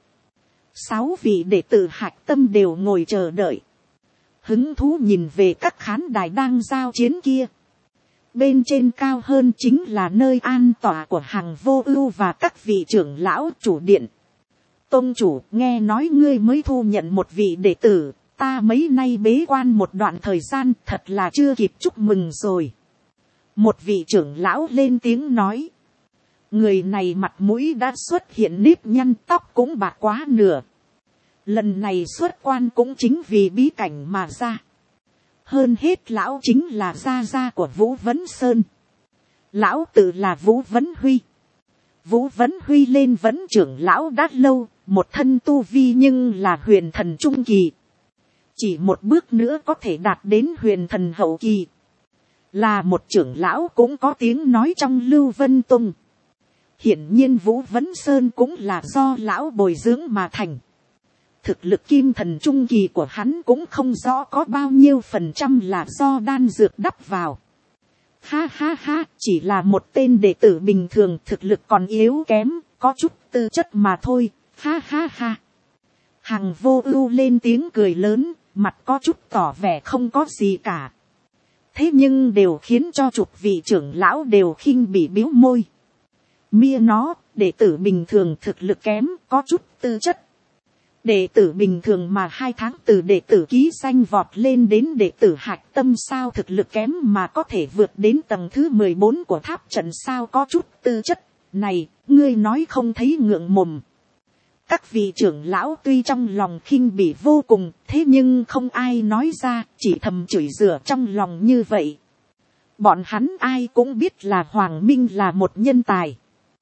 6 vị đệ tử hạch tâm đều ngồi chờ đợi. Hứng thú nhìn về các khán đài đang giao chiến kia. Bên trên cao hơn chính là nơi an tọa của Hằng Vô Ưu và các vị trưởng lão chủ điện. Tông chủ, nghe nói ngươi mới thu nhận một vị đệ tử, ta mấy nay bế quan một đoạn thời gian, thật là chưa kịp chúc mừng rồi. Một vị trưởng lão lên tiếng nói. Người này mặt mũi đã xuất hiện nếp nhăn, tóc cũng bạc quá nửa. Lần này xuất quan cũng chính vì bí cảnh mà ra. Hơn hết lão chính là gia gia của Vũ Vấn Sơn. Lão tự là Vũ Vấn Huy. Vũ Vấn Huy lên vấn trưởng lão đã lâu, một thân tu vi nhưng là huyền thần trung kỳ. Chỉ một bước nữa có thể đạt đến huyền thần hậu kỳ. Là một trưởng lão cũng có tiếng nói trong Lưu Vân Tông. Hiển nhiên Vũ Vấn Sơn cũng là do lão bồi dưỡng mà thành. Thực lực kim thần trung kỳ của hắn cũng không rõ có bao nhiêu % là do đan dược đắp vào. Ha ha ha, chỉ là một tên đệ tử bình thường, thực lực còn yếu kém, có chút tư chất mà thôi. Ha ha ha. Hằng Vô Ưu lên tiếng cười lớn, mặt có chút tỏ vẻ không có gì cả. Thế nhưng đều khiến cho chục vị trưởng lão đều khinh bỉ bĩu môi. Mia nó, đệ tử bình thường thực lực kém, có chút tư chất. Đệ tử bình thường mà 2 tháng từ đệ tử ký danh vọt lên đến đệ tử hạch tâm sao thực lực kém mà có thể vượt đến tầng thứ 14 của tháp trận sao có chút tư chất. Này, ngươi nói không thấy ngượng mồm. Các vị trưởng lão tuy trong lòng khinh bỉ vô cùng, thế nhưng không ai nói ra, chỉ thầm chửi rủa trong lòng như vậy. Bọn hắn ai cũng biết là Hoàng Minh là một nhân tài.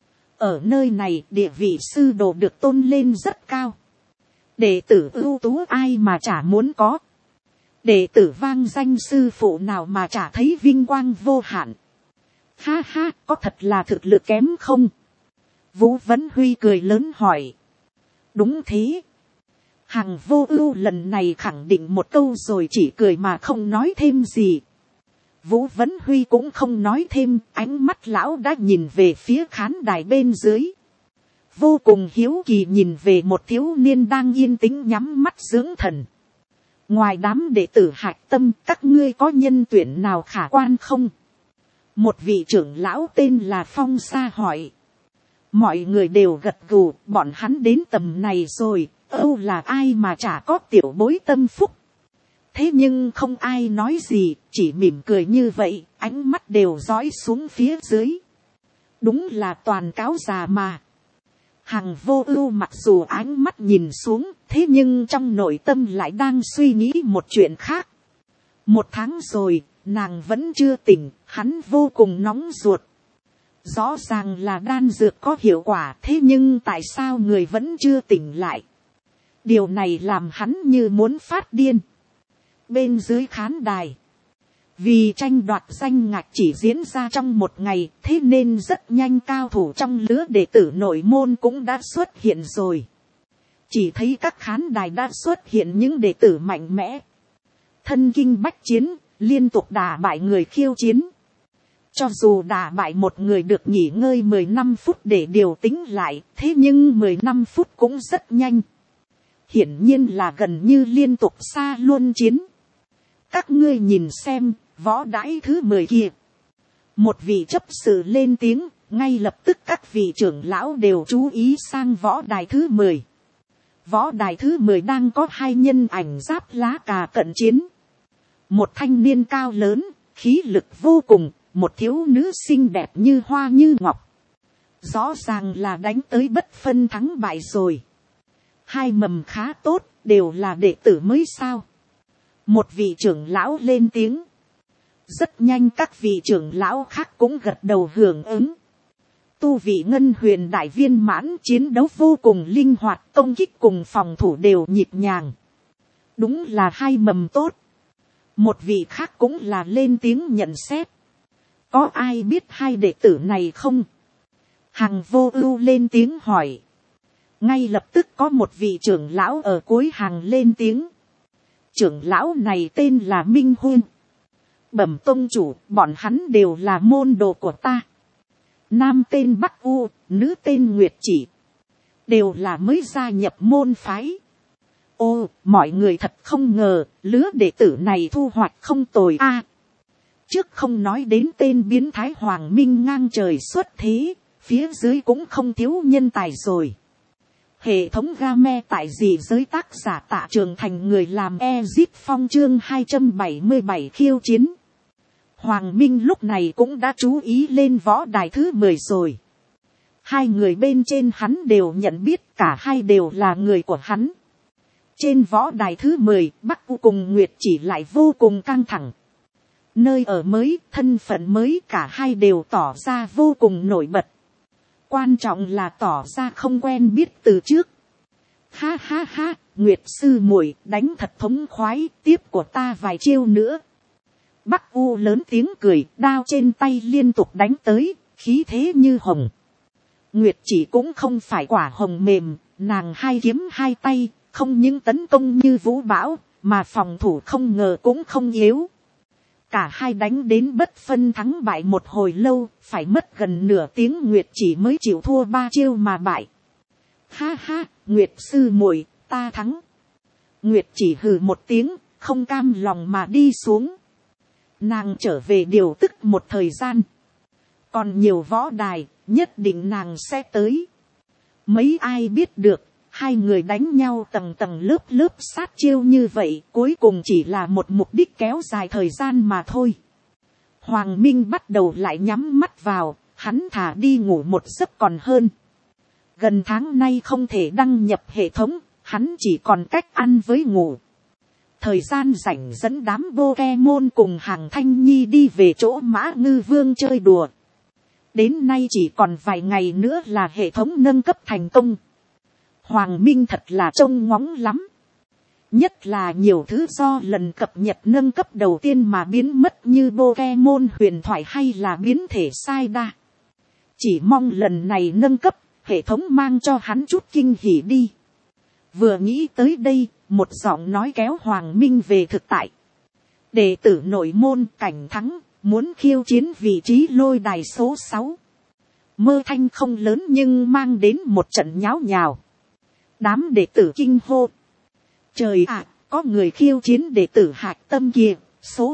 Ở nơi này địa vị sư đồ được tôn lên rất cao. Đệ tử ưu tú ai mà chả muốn có. Đệ tử vang danh sư phụ nào mà chả thấy vinh quang vô hạn. Ha ha, có thật là thực lực kém không? Vũ Vấn Huy cười lớn hỏi. Đúng thế. Hằng Vô Ưu lần này khẳng định một câu rồi chỉ cười mà không nói thêm gì. Vũ Vấn Huy cũng không nói thêm, ánh mắt lão đã nhìn về phía khán đài bên dưới. Vô cùng hiếu kỳ nhìn về một thiếu niên đang yên tĩnh nhắm mắt dưỡng thần. Ngoài đám đệ tử hạch tâm, các ngươi có nhân tuyển nào khả quan không? Một vị trưởng lão tên là Phong Sa hỏi. Mọi người đều gật gù, bọn hắn đến tầm này rồi, Âu là ai mà chả có tiểu bối tâm phúc. Thế nhưng không ai nói gì, chỉ mỉm cười như vậy, ánh mắt đều dõi xuống phía dưới. Đúng là toàn cáo già mà. Hằng Vô Ưu mặc dù ánh mắt nhìn xuống, thế nhưng trong nội tâm lại đang suy nghĩ một chuyện khác. 1 tháng rồi, nàng vẫn chưa tỉnh, hắn vô cùng nóng ruột. Rõ ràng là đan dược có hiệu quả, thế nhưng tại sao người vẫn chưa tỉnh lại? Điều này làm hắn như muốn phát điên. Bên dưới khán đài, vì tranh đoạt danh ngạch chỉ diễn ra trong 1 ngày, thế nên rất nhanh cao thủ trong lứa đệ tử nội môn cũng đã xuất hiện rồi. Chỉ thấy các khán đài đã xuất hiện những đệ tử mạnh mẽ, thân kinh bách chiến, liên tục đả bại người khiêu chiến. Cho dù đả bại một người được nghỉ ngơi 15 phút để điều tính lại, thế nhưng 15 phút cũng rất nhanh. Hiển nhiên là gần như liên tục xa luân chiến. Các ngươi nhìn xem, võ đãi thứ 10 kia. Một vị chấp sự lên tiếng, ngay lập tức các vị trưởng lão đều chú ý sang võ đài thứ 10. Võ đài thứ 10 đang có 2 nhân ảnh giáp lá cà cận chiến. Một thanh niên cao lớn, khí lực vô cùng, một thiếu nữ xinh đẹp như hoa như ngọc. Rõ ràng là đánh tới bất phân thắng bại rồi. 2 mầm khá tốt, đều là đệ tử mới sao? Một vị trưởng lão lên tiếng. Rất nhanh các vị trưởng lão khác cũng gật đầu hưởng ứng. Tu vị ngân huyền đại viên mãn, chiến đấu vô cùng linh hoạt, công kích cùng phòng thủ đều nhịp nhàng. Đúng là 2 mầm tốt. Một vị khác cũng là lên tiếng nhận xét. Có ai biết 2 đệ tử này không? Hằng Vô Ưu lên tiếng hỏi. Ngay lập tức có một vị trưởng lão ở cuối hàng lên tiếng. Trưởng lão này tên là Minh Huynh. Bẩm tông chủ, bọn hắn đều là môn đồ của ta. Nam tên Bắc U, nữ tên Nguyệt Chỉ. Đều là mới gia nhập môn phái. Ô, mọi người thật không ngờ, lứa đệ tử này thu hoạch không tồi a. Trước không nói đến tên biến thái Hoàng Minh ngang trời xuất thế, phía dưới cũng không thiếu nhân tài rồi. Hệ thống game tại dị giới tác giả Tạ Trường Thành người làm Ezip Phong chương 277 khiêu chiến. Hoàng Minh lúc này cũng đã chú ý lên võ đài thứ 10 rồi. 2 người bên trên hắn đều nhận biết, cả 2 đều là người của hắn. Trên võ đài thứ 10, Bắc U cùng Nguyệt Chỉ lại vô cùng căng thẳng. Nơi ở mới, thân phận mới, cả 2 đều tỏ ra vô cùng nổi bật. Quan trọng là tỏ ra không quen biết từ trước. Ha ha ha, Nguyệt sư muội đánh thật thống khoái, tiếp của ta vài chiêu nữa. Bắc U lớn tiếng cười, đao trên tay liên tục đánh tới, khí thế như hồng. Nguyệt Chỉ cũng không phải quả hồng mềm, nàng 2 kiếm 2 tay, không những tấn công như vũ bão, mà phòng thủ không ngờ cũng không yếu. Cả 2 đánh đến bất phân thắng bại một hồi lâu, phải mất gần nửa tiếng Nguyệt Chỉ mới chịu thua 3 chiêu mà bại. Ha ha, Nguyệt sư muội, ta thắng. Nguyệt Chỉ hừ một tiếng, không cam lòng mà đi xuống. Nàng trở về điều tức một thời gian. Còn nhiều võ đài, nhất định nàng sẽ tới. Mấy ai biết được, 2 người đánh nhau tầng tầng lớp lớp sát chiêu như vậy, cuối cùng chỉ là một mục đích kéo dài thời gian mà thôi. Hoàng Minh bắt đầu lại nhắm mắt vào, hắn thả đi ngủ một giấc còn hơn. Gần tháng nay không thể đăng nhập hệ thống, hắn chỉ còn cách ăn với ngủ. Thời gian rảnh dẫn đám Pokemon cùng Hàng Thanh Nhi đi về chỗ Mã Ngư Vương chơi đùa. Đến nay chỉ còn vài ngày nữa là hệ thống nâng cấp thành công. Hoàng Minh thật là trông ngóng lắm. Nhất là nhiều thứ do lần cập nhật nâng cấp đầu tiên mà biến mất như Pokemon huyền thoại hay là biến thể sai đa. Chỉ mong lần này nâng cấp, hệ thống mang cho hắn chút kinh hỉ đi. Vừa nghĩ tới đây, một giọng nói kéo Hoàng Minh về thực tại. Đệ tử nội môn Cảnh Thắng, muốn khiêu chiến vị trí lôi đài số 6. Mơ thanh không lớn nhưng mang đến một trận nháo nhào. Đám đệ tử kinh hô. Trời ạ, có người khiêu chiến đệ tử Hạc Tâm kìa, số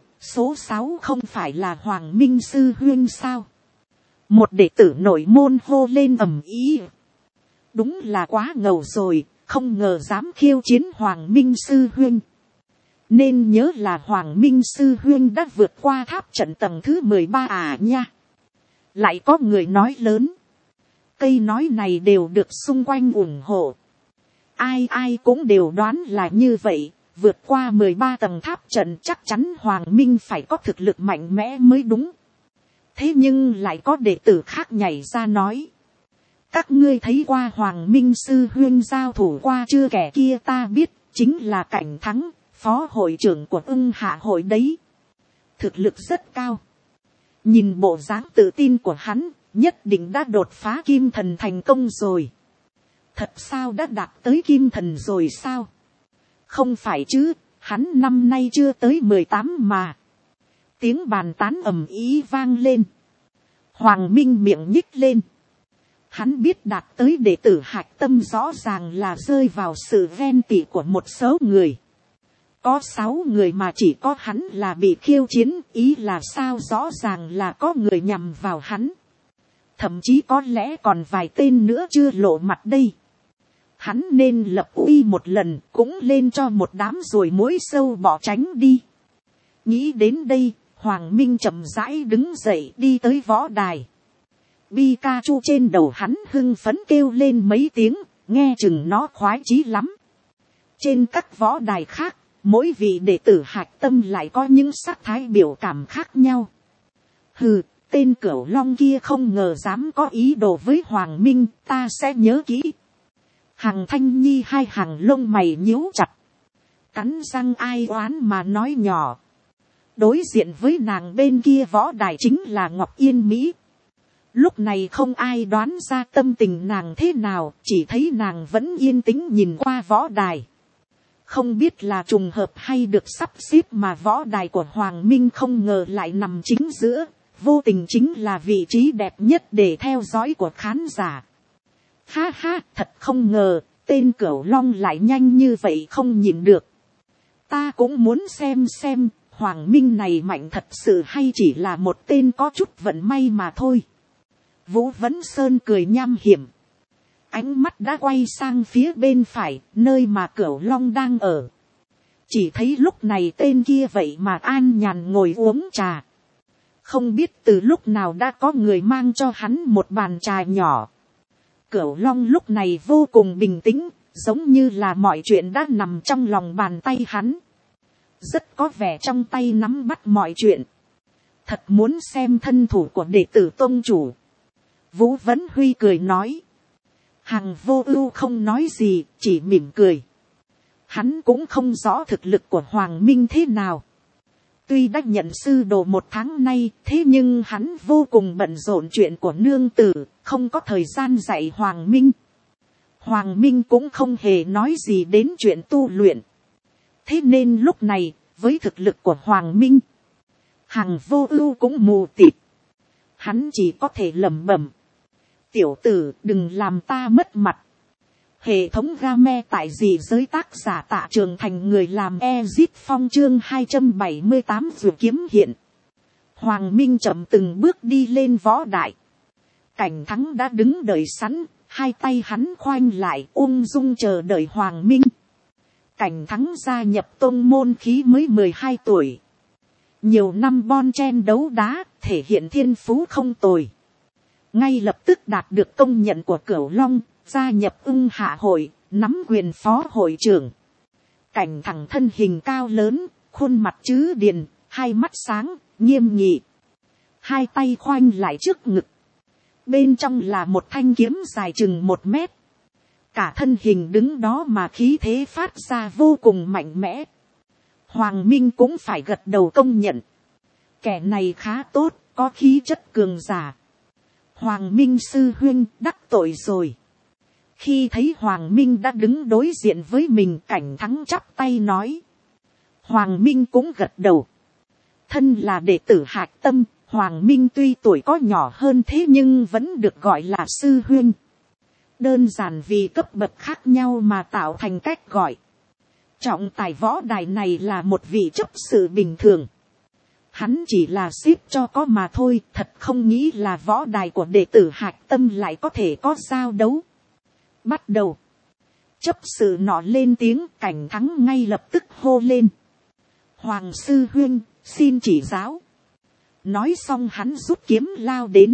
6 không phải là Hoàng Minh sư huynh sao? Một đệ tử nội môn hô lên ầm ĩ. Đúng là quá ngầu rồi, không ngờ dám khiêu chiến Hoàng Minh sư huynh. Nên nhớ là Hoàng Minh sư huynh đã vượt qua tháp trận tầng thứ 13 à nha. Lại có người nói lớn. Cây nói này đều được xung quanh ủng hộ. Ai cũng đều đoán là như vậy. Vượt qua 13 tầng tháp trận chắc chắn Hoàng Minh phải có thực lực mạnh mẽ mới đúng. Thế nhưng lại có đệ tử khác nhảy ra nói. Các ngươi thấy qua Hoàng Minh sư huynh giao thủ qua chưa? Kẻ kia ta biết, chính là Cảnh Thắng, phó hội trưởng của Ưng Hạ hội đấy. Thực lực rất cao. Nhìn bộ dáng tự tin của hắn, nhất định đã đột phá kim thần thành công rồi. Thật sao, đã đạt tới kim thần rồi sao? Không phải chứ, hắn năm nay chưa tới 18 mà. Tiếng bàn tán ầm ĩ vang lên. Hoàng Minh miệng nhích lên. Hắn biết đạt tới đệ tử Hạc Tâm rõ ràng là rơi vào sự ghen tị của một số người. Có 6 người mà chỉ có hắn là bị khiêu chiến, ý là sao? Rõ ràng là có người nhằm vào hắn. Thậm chí có lẽ còn vài tên nữa chưa lộ mặt đây. Hắn nên lập uy một lần, cũng lên cho một đám ruồi muỗi sâu bỏ tránh đi. Nghĩ đến đây, Hoàng Minh chậm rãi đứng dậy đi tới võ đài. Pikachu trên đầu hắn hưng phấn kêu lên mấy tiếng, nghe chừng nó khoái chí lắm. Trên các võ đài khác, mỗi vị đệ tử Hạc Tâm lại có những sắc thái biểu cảm khác nhau. Hừ, tên Cửu Long kia không ngờ dám có ý đồ với Hoàng Minh, ta sẽ nhớ kỹ. Hằng Thanh Nhi hai hàng lông mày nhíu chặt, cắn răng ai oán mà nói nhỏ. Đối diện với nàng bên kia võ đài chính là Ngọc Yên Mỹ. Lúc này không ai đoán ra tâm tình nàng thế nào, chỉ thấy nàng vẫn yên tĩnh nhìn qua võ đài. Không biết là trùng hợp hay được sắp xếp mà võ đài của Hoàng Minh không ngờ lại nằm chính giữa, vô tình chính là vị trí đẹp nhất để theo dõi của khán giả. Ha ha, thật không ngờ, tên Cửu Long lại nhanh như vậy không nhịn được. Ta cũng muốn xem, Hoàng Minh này mạnh thật sự hay chỉ là một tên có chút vận may mà thôi. Vũ Vấn Sơn cười nham hiểm. Ánh mắt đã quay sang phía bên phải, nơi mà Cửu Long đang ở. Chỉ thấy lúc này tên kia vậy mà an nhàn ngồi uống trà. Không biết từ lúc nào đã có người mang cho hắn một bàn trà nhỏ. Cửu Long lúc này vô cùng bình tĩnh, giống như là mọi chuyện đã nằm trong lòng bàn tay hắn. Rất có vẻ trong tay nắm bắt mọi chuyện. Thật muốn xem thân thủ của đệ tử tông chủ. Vũ Vấn Huy cười nói. Hằng Vô Ưu không nói gì, chỉ mỉm cười. Hắn cũng không rõ thực lực của Hoàng Minh thế nào. Tuy đã nhận sư đồ 1 tháng nay, thế nhưng hắn vô cùng bận rộn chuyện của nương tử, không có thời gian dạy Hoàng Minh. Hoàng Minh cũng không hề nói gì đến chuyện tu luyện. Thế nên lúc này, với thực lực của Hoàng Minh, Hằng Vô Ưu cũng mù tịt. Hắn chỉ có thể lẩm bẩm. Tiểu tử, đừng làm ta mất mặt. Hệ thống game tại gì giới tác giả Tạ Trường Thành, người làm Ezit Phong, chương 278 vừa kiếm hiện. Hoàng Minh chậm từng bước đi lên võ đại. Cảnh Thắng đã đứng đợi sẵn, hai tay hắn khoanh lại ung dung chờ đợi Hoàng Minh. Cảnh Thắng gia nhập tông môn khí mới 12 tuổi. Nhiều năm bon chen đấu đá, thể hiện thiên phú không tồi. Ngay lập tức đạt được công nhận của Cửu Long, gia nhập Ưng Hạ hội, nắm quyền phó hội trưởng. Cảnh thẳng thân hình cao lớn, khuôn mặt chữ điền, hai mắt sáng, nghiêm nghị. Hai tay khoanh lại trước ngực. Bên trong là một thanh kiếm dài chừng 1 mét. Cả thân hình đứng đó mà khí thế phát ra vô cùng mạnh mẽ. Hoàng Minh cũng phải gật đầu công nhận. Kẻ này khá tốt, có khí chất cường giả. Hoàng Minh sư huynh đắc tội rồi. Khi thấy Hoàng Minh đã đứng đối diện với mình, Cảnh Thắng chắp tay nói. Hoàng Minh cũng gật đầu. Thân là đệ tử Hạc Tâm, Hoàng Minh tuy tuổi có nhỏ hơn thế nhưng vẫn được gọi là sư huynh. Đơn giản vì cấp bậc khác nhau mà tạo thành cách gọi. Trọng tài võ đài này là một vị chấp sự bình thường. Hắn chỉ là xếp cho có mà thôi, thật không nghĩ là võ đài của đệ tử Hạc Tâm lại có thể có giao đấu. Bắt đầu. Chấp sự nọ lên tiếng, Cảnh Thắng ngay lập tức hô lên. Hoàng sư huynh, xin chỉ giáo. Nói xong hắn rút kiếm lao đến.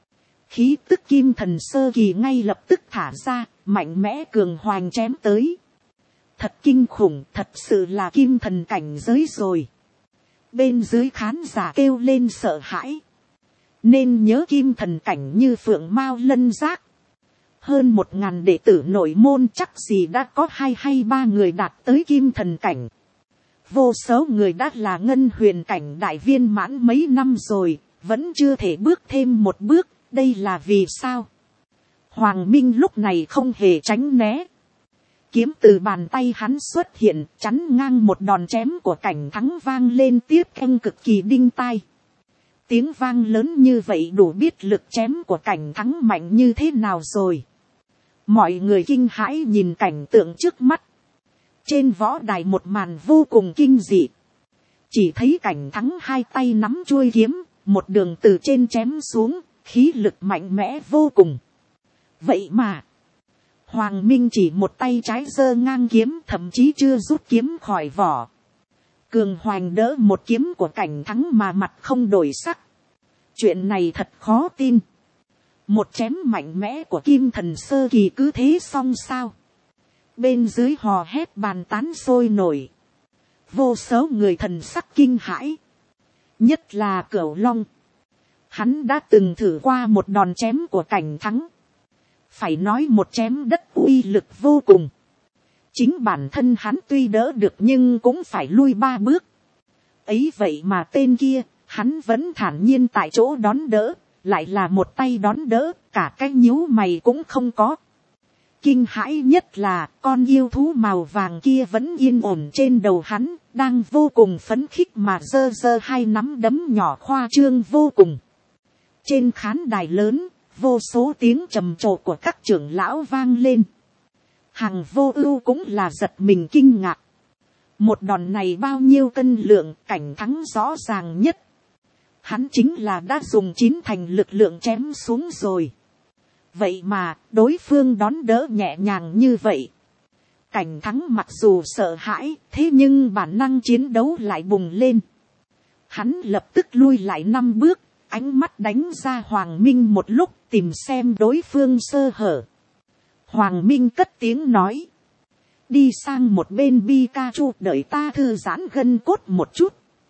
Khí tức kim thần sơ kỳ ngay lập tức thả ra, mạnh mẽ cường hoành chém tới. Thật kinh khủng, thật sự là kim thần cảnh giới rồi. Bên dưới khán giả kêu lên sợ hãi. Nên nhớ kim thần cảnh như phượng mao lân giác. Hơn 1000 đệ tử nội môn chắc gì đã có 2 hay 3 người đạt tới kim thần cảnh. Vô số người đã là ngân huyền cảnh đại viên mãn mấy năm rồi, vẫn chưa thể bước thêm một bước, đây là vì sao? Hoàng Minh lúc này không hề tránh né. Kiếm từ bàn tay hắn xuất hiện, chắn ngang một đòn chém của Cảnh Thắng vang lên tiếp canh cực kỳ đinh tai. Tiếng vang lớn như vậy đủ biết lực chém của Cảnh Thắng mạnh như thế nào rồi. Mọi người kinh hãi nhìn cảnh tượng trước mắt. Trên võ đài một màn vô cùng kinh dị. Chỉ thấy Cảnh Thắng hai tay nắm chuôi kiếm, một đường từ trên chém xuống, khí lực mạnh mẽ vô cùng. Vậy mà, Hoàng Minh chỉ một tay trái giơ ngang kiếm, thậm chí chưa rút kiếm khỏi vỏ. Cường hoành đỡ một kiếm của Cảnh Thắng mà mặt không đổi sắc. Chuyện này thật khó tin. Một chém mạnh mẽ của kim thần sơ kỳ cứ thế xong sao? Bên dưới hò hét bàn tán sôi nổi. Vô số người thần sắc kinh hãi. Nhất là Cửu Long. Hắn đã từng thử qua một đòn chém của Cảnh Thắng. Phải nói một chém đất uy lực vô cùng. Chính bản thân hắn tuy đỡ được nhưng cũng phải lui 3 bước. Ấy vậy mà tên kia, hắn vẫn thản nhiên tại chỗ đón đỡ. Lại là một tay đón đỡ, cả cái nhíu mày cũng không có. Kinh hãi nhất là con yêu thú màu vàng kia vẫn yên ổn trên đầu hắn, đang vô cùng phấn khích mà giơ giơ hai nắm đấm nhỏ khoa trương vô cùng. Trên khán đài lớn, vô số tiếng trầm trồ của các trưởng lão vang lên. Hằng Vô Ưu cũng là giật mình kinh ngạc. Một đòn này bao nhiêu cân lượng, Cảnh Thắng rõ ràng nhất. Hắn chính là đã dùng 9 thành lực lượng chém xuống rồi. Vậy mà, đối phương đón đỡ nhẹ nhàng như vậy. Cảnh Thắng mặc dù sợ hãi, thế nhưng bản năng chiến đấu lại bùng lên. Hắn lập tức lui lại 5 bước, ánh mắt đánh ra Hoàng Minh một lúc tìm xem đối phương sơ hở. Hoàng Minh cất tiếng nói. Đi sang một bên Pikachu đợi ta thư giãn gân cốt một chút.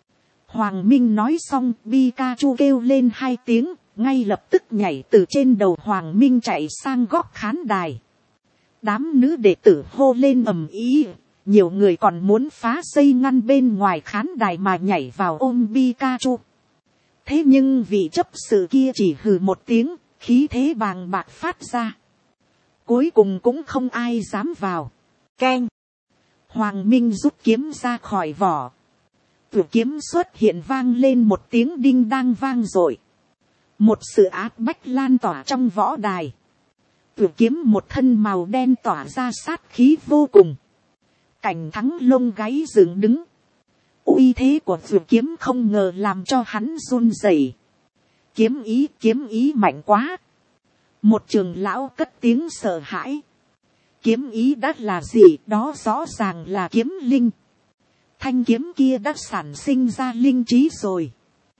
Hoàng Minh nói xong, Pikachu kêu lên 2 tiếng, ngay lập tức nhảy từ trên đầu Hoàng Minh chạy sang góc khán đài. Đám nữ đệ tử hô lên ầm ĩ, nhiều người còn muốn phá dây ngăn bên ngoài khán đài mà nhảy vào ôm Pikachu. Thế nhưng vị chấp sự kia chỉ hừ một tiếng, khí thế bàng bạc phát ra. Cuối cùng cũng không ai dám vào. Keng! Hoàng Minh rút kiếm ra khỏi vỏ. Tử kiếm xuất hiện vang lên một tiếng đinh đang vang dội. Một sự áp bách lan tỏa trong võ đài. Tử kiếm một thân màu đen tỏa ra sát khí vô cùng. Cảnh Thắng lông gáy dựng đứng. Uy thế của tử kiếm không ngờ làm cho hắn run rẩy. Kiếm ý mạnh quá. Một trưởng lão cất tiếng sợ hãi. Kiếm ý đã là gì, đó rõ ràng là kiếm linh. Thanh kiếm kia đã sản sinh ra linh trí rồi.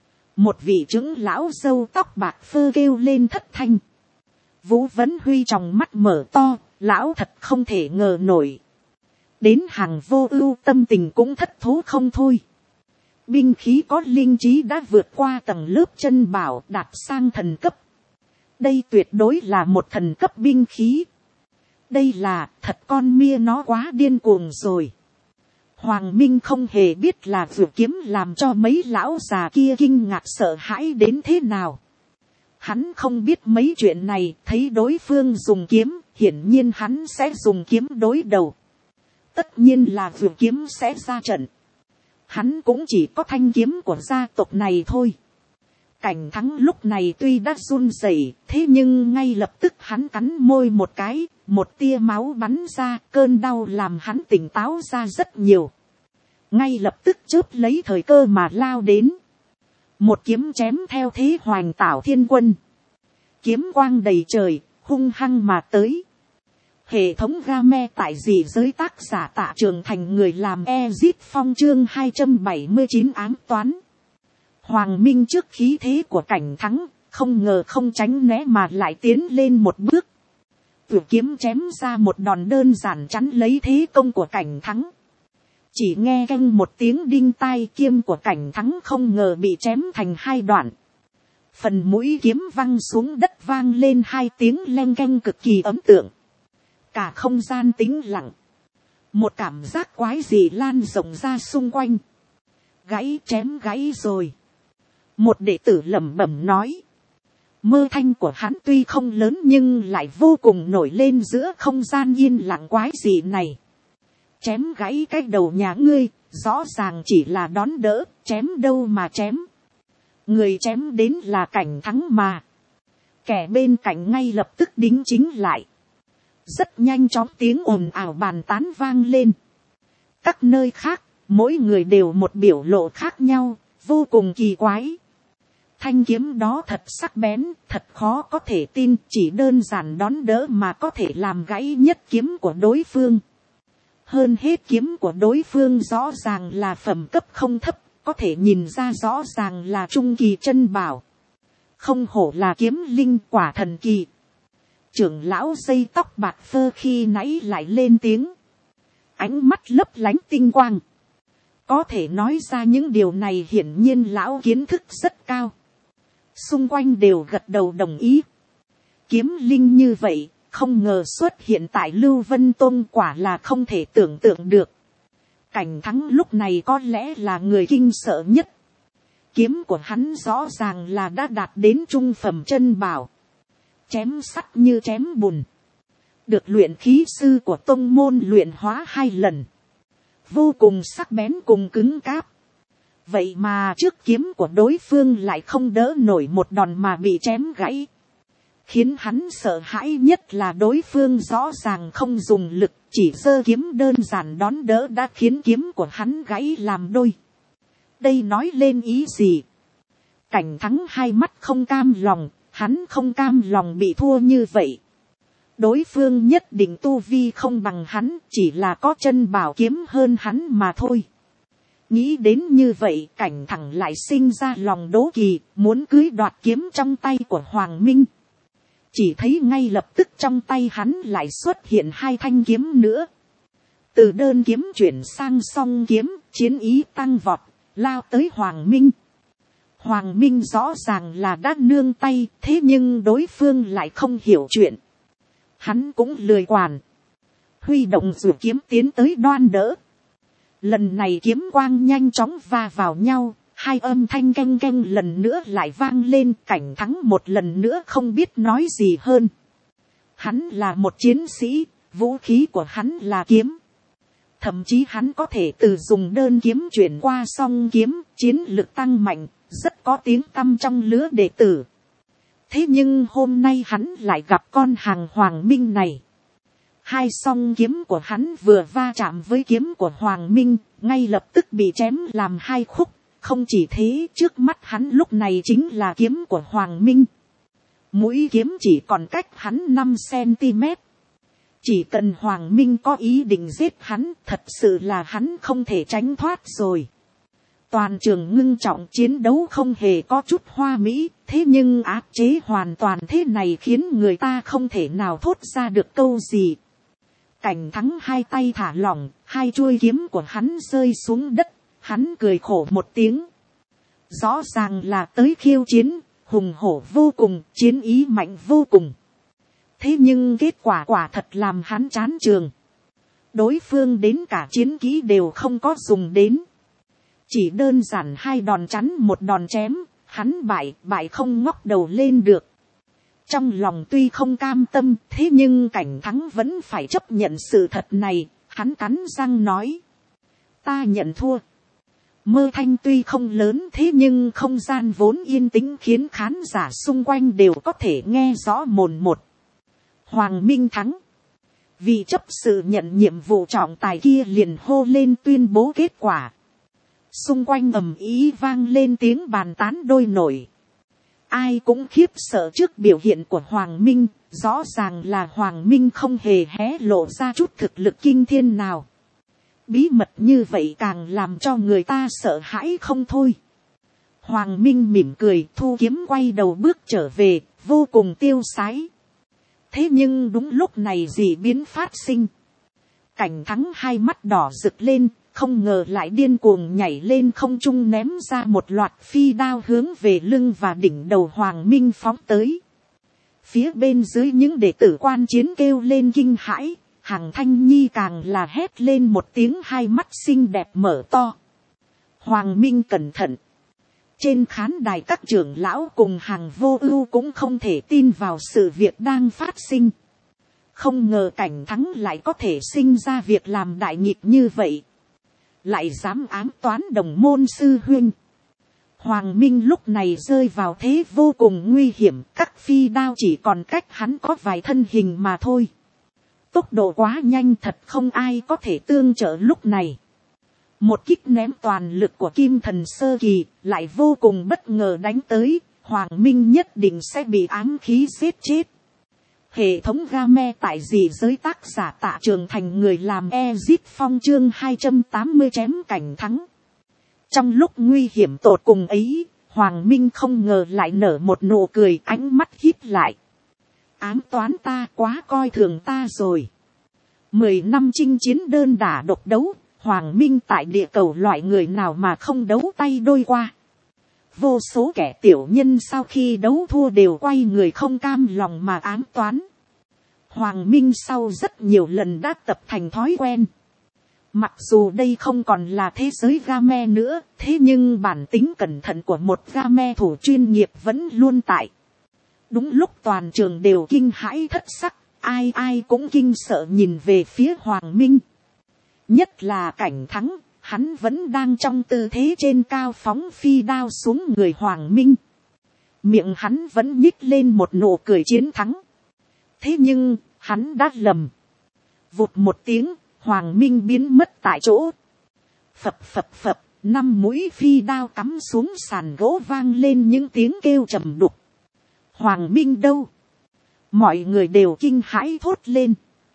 Một vị trưởng lão râu tóc bạc phơ kêu lên thất thanh. Vũ Vấn Huy trong mắt mở to, lão thật không thể ngờ nổi. đến hàng vô ưu tâm tình cũng thất thố không thôi. Binh khí có linh trí đã vượt qua tầng lớp chân bảo đạt sang thần cấp. Đây tuyệt đối là một thần cấp binh khí. Đây là thật con mia nó quá điên cuồng rồi. Hoàng Minh không hề biết là vừa kiếm làm cho mấy lão già kia kinh ngạc sợ hãi đến thế nào. Hắn không biết mấy chuyện này, thấy đối phương dùng kiếm, hiển nhiên hắn sẽ dùng kiếm đối đầu. Tất nhiên là vừa kiếm sẽ ra trận. Hắn cũng chỉ có thanh kiếm của gia tộc này thôi. Cảnh Thắng lúc này tuy đã run rẩy, thế nhưng ngay lập tức hắn cắn môi một cái, một tia máu bắn ra, cơn đau làm hắn tỉnh táo ra rất nhiều. Ngay lập tức chớp lấy thời cơ mà lao đến. Một kiếm chém theo thế hoành tảo thiên quân. Kiếm quang đầy trời, hung hăng mà tới. Hệ thống game tại dị giới tác giả Tạ Trường Thành người làm Ezit Phong chương 279 ám toán. Hoàng Minh trước khí thế của Cảnh Thắng, không ngờ không tránh né mà lại tiến lên một bước. Tuyệt kiếm chém ra một đòn đơn giản chắn lấy thế công của Cảnh Thắng. Chỉ nghe canh một tiếng đinh tai, kiếm của Cảnh Thắng không ngờ bị chém thành hai đoạn. Phần mũi kiếm văng xuống đất vang lên hai tiếng leng keng cực kỳ ấn tượng. Cả không gian tĩnh lặng. Một cảm giác quái dị lan rộng ra xung quanh. Gãy chém gãy rồi. Một đệ tử lẩm bẩm nói. Mơ thanh của hắn tuy không lớn nhưng lại vô cùng nổi lên giữa không gian yên lặng quái dị này. Chém gãy cái đầu nhà ngươi, rõ ràng chỉ là đón đỡ, chém đâu mà chém. Người chém đến là Cảnh Thắng mà. Kẻ bên cạnh ngay lập tức đính chính lại. Rất nhanh chóng tiếng ồn ào bàn tán vang lên. Các nơi khác, mỗi người đều một biểu lộ khác nhau, vô cùng kỳ quái. Thanh kiếm đó thật sắc bén, thật khó có thể tin, chỉ đơn giản đón đỡ mà có thể làm gãy nhất kiếm của đối phương. Hơn hết kiếm của đối phương rõ ràng là phẩm cấp không thấp, có thể nhìn ra rõ ràng là trung kỳ chân bảo. Không hổ là kiếm linh quả thần kỳ. Trưởng lão dây tóc bạc phơ khi nãy lại lên tiếng. Ánh mắt lấp lánh tinh quang. Có thể nói ra những điều này hiển nhiên lão kiến thức rất cao. Xung quanh đều gật đầu đồng ý. Kiếm linh như vậy, không ngờ xuất hiện tại Lưu Vân Tôn quả là không thể tưởng tượng được. Cảnh Thắng lúc này có lẽ là người kinh sợ nhất. Kiếm của hắn rõ ràng là đã đạt đến trung phẩm chân bảo. Chém sắt như chém bùn. Được luyện khí sư của tông môn luyện hóa 2 lần. Vô cùng sắc bén cùng cứng cáp. Vậy mà trước kiếm của đối phương lại không đỡ nổi một đòn mà bị chém gãy. Khiến hắn sợ hãi nhất là đối phương rõ ràng không dùng lực, chỉ giơ kiếm đơn giản đón đỡ đã khiến kiếm của hắn gãy làm đôi. Đây nói lên ý gì? Cảnh Thắng hai mắt không cam lòng, hắn không cam lòng bị thua như vậy. Đối phương nhất định tu vi không bằng hắn, chỉ là có chân bảo kiếm hơn hắn mà thôi. Nghĩ đến như vậy, Cảnh Thắng lại sinh ra lòng đố kỵ, muốn cưới đoạt kiếm trong tay của Hoàng Minh. Chỉ thấy ngay lập tức trong tay hắn lại xuất hiện 2 thanh kiếm nữa. Từ đơn kiếm chuyển sang song kiếm, chiến ý tăng vọt, lao tới Hoàng Minh. Hoàng Minh rõ ràng là đã nương tay, thế nhưng đối phương lại không hiểu chuyện. Hắn cũng lười quản. Huy động rủ kiếm tiến tới đoan đỡ. Lần này kiếm quang nhanh chóng va vào nhau, 2 âm thanh canh canh lần nữa lại vang lên. Cảnh Thắng một lần nữa không biết nói gì hơn. Hắn là một chiến sĩ, vũ khí của hắn là kiếm. Thậm chí hắn có thể từ dùng đơn kiếm chuyển qua song kiếm, chiến lực tăng mạnh, rất có tiếng tăm trong lứa đệ tử. Thế nhưng hôm nay hắn lại gặp con hàng Hoàng Minh này. 2 song kiếm của hắn vừa va chạm với kiếm của Hoàng Minh, ngay lập tức bị chém làm 2 khúc. Không chỉ thế, trước mắt hắn lúc này chính là kiếm của Hoàng Minh. Mũi kiếm chỉ còn cách hắn 5 cm. Chỉ cần Hoàng Minh có ý định giết hắn, thật sự là hắn không thể tránh thoát rồi. Toàn trường ngưng trọng, chiến đấu không hề có chút hoa mỹ, thế nhưng áp chế hoàn toàn thế này khiến người ta không thể nào thốt ra được câu gì. Cảnh Thắng hai tay thả lỏng, hai chuôi kiếm của hắn rơi xuống đất, hắn cười khổ một tiếng. Rõ ràng là tới khiêu chiến, hùng hổ vô cùng, chiến ý mạnh vô cùng. Thế nhưng kết quả quả thật làm hắn chán trường. Đối phương đến cả chiến kỹ đều không có dùng đến. Chỉ đơn giản hai đòn chắn một đòn chém, hắn bại không ngóc đầu lên được. Trong lòng tuy không cam tâm, thế nhưng Cảnh Thắng vẫn phải chấp nhận sự thật này, hắn cắn răng nói. Ta nhận thua. Mơ thanh tuy không lớn thế nhưng không gian vốn yên tĩnh khiến khán giả xung quanh đều có thể nghe rõ mồn một. Hoàng Minh thắng. Vì chấp sự nhận nhiệm vụ trọng tài kia liền hô lên tuyên bố kết quả. Xung quanh ầm ĩ vang lên tiếng bàn tán đôi nổi. Ai cũng khiếp sợ trước biểu hiện của Hoàng Minh, rõ ràng là Hoàng Minh không hề hé lộ ra chút thực lực kinh thiên nào. Bí mật như vậy càng làm cho người ta sợ hãi không thôi. Hoàng Minh mỉm cười thu kiếm quay đầu bước trở về, vô cùng tiêu sái. Thế nhưng đúng lúc này dị biến phát sinh. Cảnh Thắng hai mắt đỏ rực lên, không ngờ lại điên cuồng nhảy lên không trung ném ra một loạt phi đao hướng về lưng và đỉnh đầu Hoàng Minh phóng tới. Phía bên dưới những đệ tử quan chiến kêu lên kinh hãi, Hằng Thanh Nhi càng là hét lên một tiếng, hai mắt xinh đẹp mở to. Hoàng Minh cẩn thận. Trên khán đài các trưởng lão cùng Hàng Vô Ưu cũng không thể tin vào sự việc đang phát sinh. Không ngờ Cảnh Thắng lại có thể sinh ra việc làm đại nghịch như vậy. Lại dám ám toán đồng môn sư huynh. Hoàng Minh lúc này rơi vào thế vô cùng nguy hiểm, các phi đao chỉ còn cách hắn có vài thân hình mà thôi. Tốc độ quá nhanh thật không ai có thể tương trợ lúc này. Một kích ném toàn lực của Kim Thần sơ kỳ lại vô cùng bất ngờ đánh tới, Hoàng Minh nhất định sẽ bị ám khí giết chết. Hệ thống game tại dị giới tác giả Tạ Trường Thành, người làm Ezit Phong, chương 280 chém Cảnh Thắng. Trong lúc nguy hiểm tột cùng ấy, Hoàng Minh không ngờ lại nở một nụ cười, ánh mắt híp lại. Ám toán ta, quá coi thường ta rồi. 10 năm chinh chiến đơn đả độc đấu, Hoàng Minh tại địa cầu loại người nào mà không đấu tay đôi qua. Vô số kẻ tiểu nhân sau khi đấu thua đều quay người không cam lòng mà ám toán. Hoàng Minh sau rất nhiều lần đã tập thành thói quen. Mặc dù đây không còn là thế giới game nữa, thế nhưng bản tính cẩn thận của một game thủ chuyên nghiệp vẫn luôn tại. Đúng lúc toàn trường đều kinh hãi thất sắc, ai ai cũng kinh sợ nhìn về phía Hoàng Minh. Nhất là Cảnh Thắng, hắn vẫn đang trong tư thế trên cao phóng phi đao xuống người Hoàng Minh. Miệng hắn vẫn nhích lên một nụ cười chiến thắng. Thế nhưng, hắn đã lầm. Vụt một tiếng, Hoàng Minh biến mất tại chỗ. Phập phập phập, 5 mũi phi đao cắm xuống sàn gỗ, vang lên những tiếng kêu trầm đục. Hoàng Minh đâu? Mọi người đều kinh hãi thốt lên.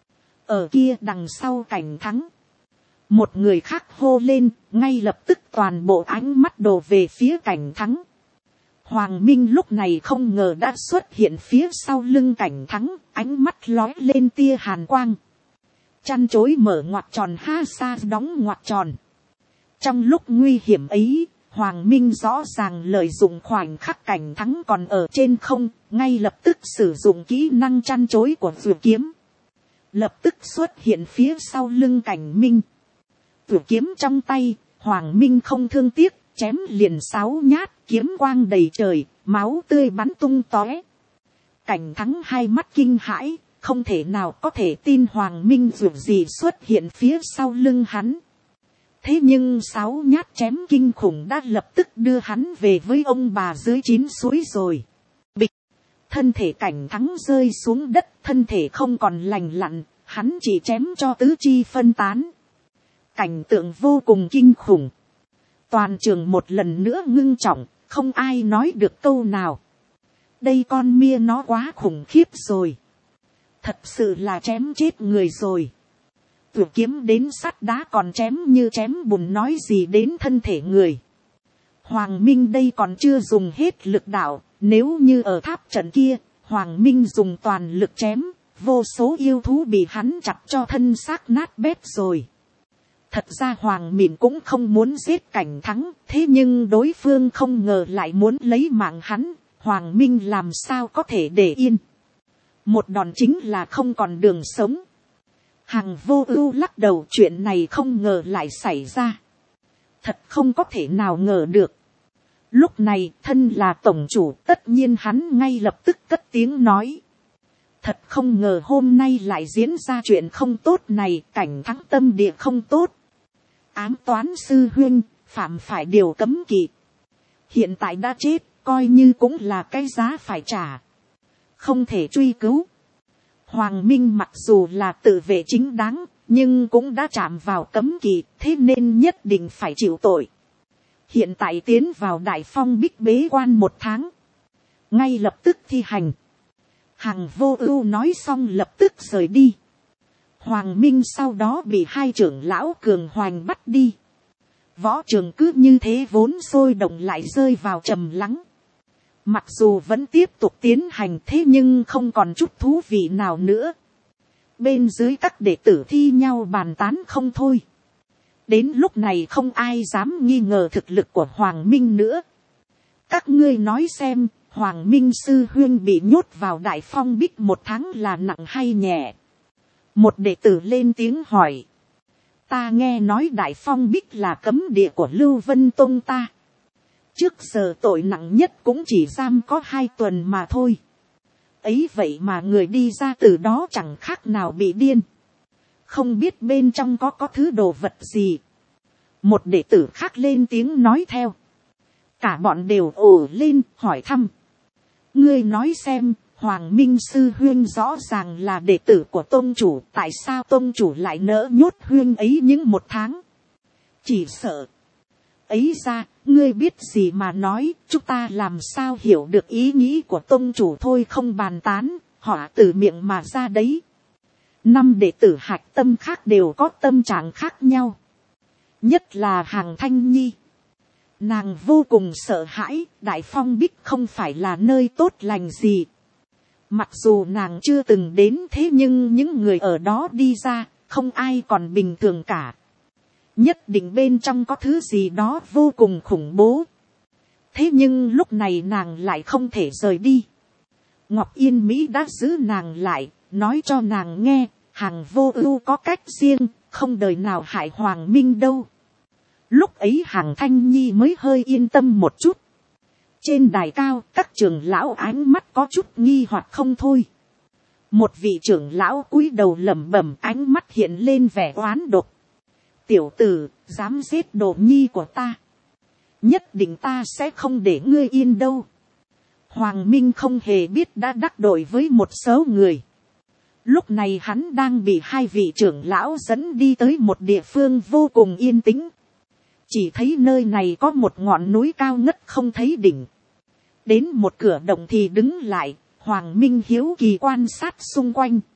Ở kia đằng sau Cảnh Thắng. Một người khác hô lên, ngay lập tức toàn bộ ánh mắt đổ về phía Cảnh Thắng. Hoàng Minh lúc này không ngờ đã xuất hiện phía sau lưng Cảnh Thắng, ánh mắt lóe lên tia hàn quang. Chăn chối mở ngoặc tròn, ha sa đóng ngoặc tròn. Trong lúc nguy hiểm ấy, Hoàng Minh rõ ràng lợi dụng khoảnh khắc Cảnh Thắng còn ở trên không, ngay lập tức sử dụng kỹ năng chăn chối của Vượt Kiếm. Lập tức xuất hiện phía sau lưng Cảnh Minh. Vượt kiếm trong tay, Hoàng Minh không thương tiếc, chém liền 6 nhát, kiếm quang đầy trời, máu tươi bắn tung tóe. Cảnh Thắng hai mắt kinh hãi, không thể nào có thể tin Hoàng Minh dù gì xuất hiện phía sau lưng hắn. Thế nhưng 6 nhát chém kinh khủng đã lập tức đưa hắn về với ông bà dưới 9 suối rồi. Bịch, thân thể Cảnh Thắng rơi xuống đất, thân thể không còn lành lặn, hắn chỉ chém cho tứ chi phân tán. Cảnh tượng vô cùng kinh khủng. Toàn trường một lần nữa ngưng trọng, không ai nói được câu nào. Đây con mia nó quá khủng khiếp rồi. Thật sự là chém chết người rồi. Tuyệt kiếm đến sắt đá còn chém như chém bùn, nói gì đến thân thể người. Hoàng Minh đây còn chưa dùng hết lực đạo, nếu như ở tháp trận kia, Hoàng Minh dùng toàn lực chém, vô số yêu thú bị hắn chặt cho thân xác nát bét rồi. Thật ra Hoàng Mịn cũng không muốn giết Cảnh Thắng, thế nhưng đối phương không ngờ lại muốn lấy mạng hắn, Hoàng Minh làm sao có thể để yên. Một đòn chính là không còn đường sống. Hàng Vô Ưu lắc đầu, chuyện này không ngờ lại xảy ra. Thật không có thể nào ngờ được. Lúc này thân là tổng chủ, tất nhiên hắn ngay lập tức cất tiếng nói. Thật không ngờ hôm nay lại diễn ra chuyện không tốt này, Cảnh Thắng tâm địa không tốt. Ám toán sư huynh, phạm phải điều cấm kỵ. Hiện tại đã chết, coi như cũng là cái giá phải trả. Không thể truy cứu. Hoàng Minh mặc dù là tự vệ chính đáng, nhưng cũng đã chạm vào cấm kỵ, thế nên nhất định phải chịu tội. Hiện tại tiến vào Đại Phong Bích bế quan 1 tháng. Ngay lập tức thi hành. Hàng Vô Ưu nói xong lập tức rời đi. Hoàng Minh sau đó bị 2 trưởng lão cường hoành bắt đi. Võ trường cứ như thế vốn sôi động lại rơi vào trầm lắng. Mặc dù vẫn tiếp tục tiến hành thế nhưng không còn chút thú vị nào nữa. Bên dưới các đệ tử thi nhau bàn tán không thôi. Đến lúc này không ai dám nghi ngờ thực lực của Hoàng Minh nữa. Các ngươi nói xem, Hoàng Minh sư huynh bị nhốt vào Đại Phong Bích 1 tháng là nặng hay nhẹ? Một đệ tử lên tiếng hỏi. Ta nghe nói Đại Phong Bích là cấm địa của Lưu Vân Tông ta. Trước giờ tội nặng nhất cũng chỉ giam có 2 tuần mà thôi. Ấy vậy mà người đi ra từ đó chẳng khác nào bị điên. Không biết bên trong có thứ đồ vật gì. Một đệ tử khác lên tiếng nói theo. Cả bọn đều ồ lên hỏi thăm. Ngươi nói xem, Hoàng Minh sư huynh rõ ràng là đệ tử của tông chủ, tại sao tông chủ lại nỡ nhốt huynh ấy những 1 tháng? Chỉ sợ. Ấy ra, ngươi biết gì mà nói, chúng ta làm sao hiểu được ý nghĩ của tông chủ thôi, không bàn tán, họ từ miệng mà ra đấy. 5 đệ tử hạch tâm khác đều có tâm trạng khác nhau. Nhất là Hàng Thanh Nhi. Nàng vô cùng sợ hãi, Đại Phong Bích không phải là nơi tốt lành gì. Mặc dù nàng chưa từng đến thế nhưng những người ở đó đi ra, không ai còn bình thường cả. Nhất định bên trong có thứ gì đó vô cùng khủng bố. Thế nhưng lúc này nàng lại không thể rời đi. Ngọc Yên Mỹ đã giữ nàng lại, nói cho nàng nghe, Hàng Vô Ưu có cách riêng, không đời nào hại Hoàng Minh đâu. Lúc ấy Hàng Thanh Nhi mới hơi yên tâm một chút. Trên đài cao, các trưởng lão ánh mắt có chút nghi hoặc không thôi. Một vị trưởng lão cúi đầu lẩm bẩm, ánh mắt hiện lên vẻ oán độc. Tiểu tử, dám giết đồ nhi của ta. Nhất định ta sẽ không để ngươi yên đâu. Hoàng Minh không hề biết đã đắc tội với một số người. Lúc này hắn đang bị 2 vị trưởng lão dẫn đi tới một địa phương vô cùng yên tĩnh. Chỉ thấy nơi này có một ngọn núi cao ngất không thấy đỉnh. Đến một cửa động thì đứng lại, Hoàng Minh hiếu kỳ quan sát xung quanh.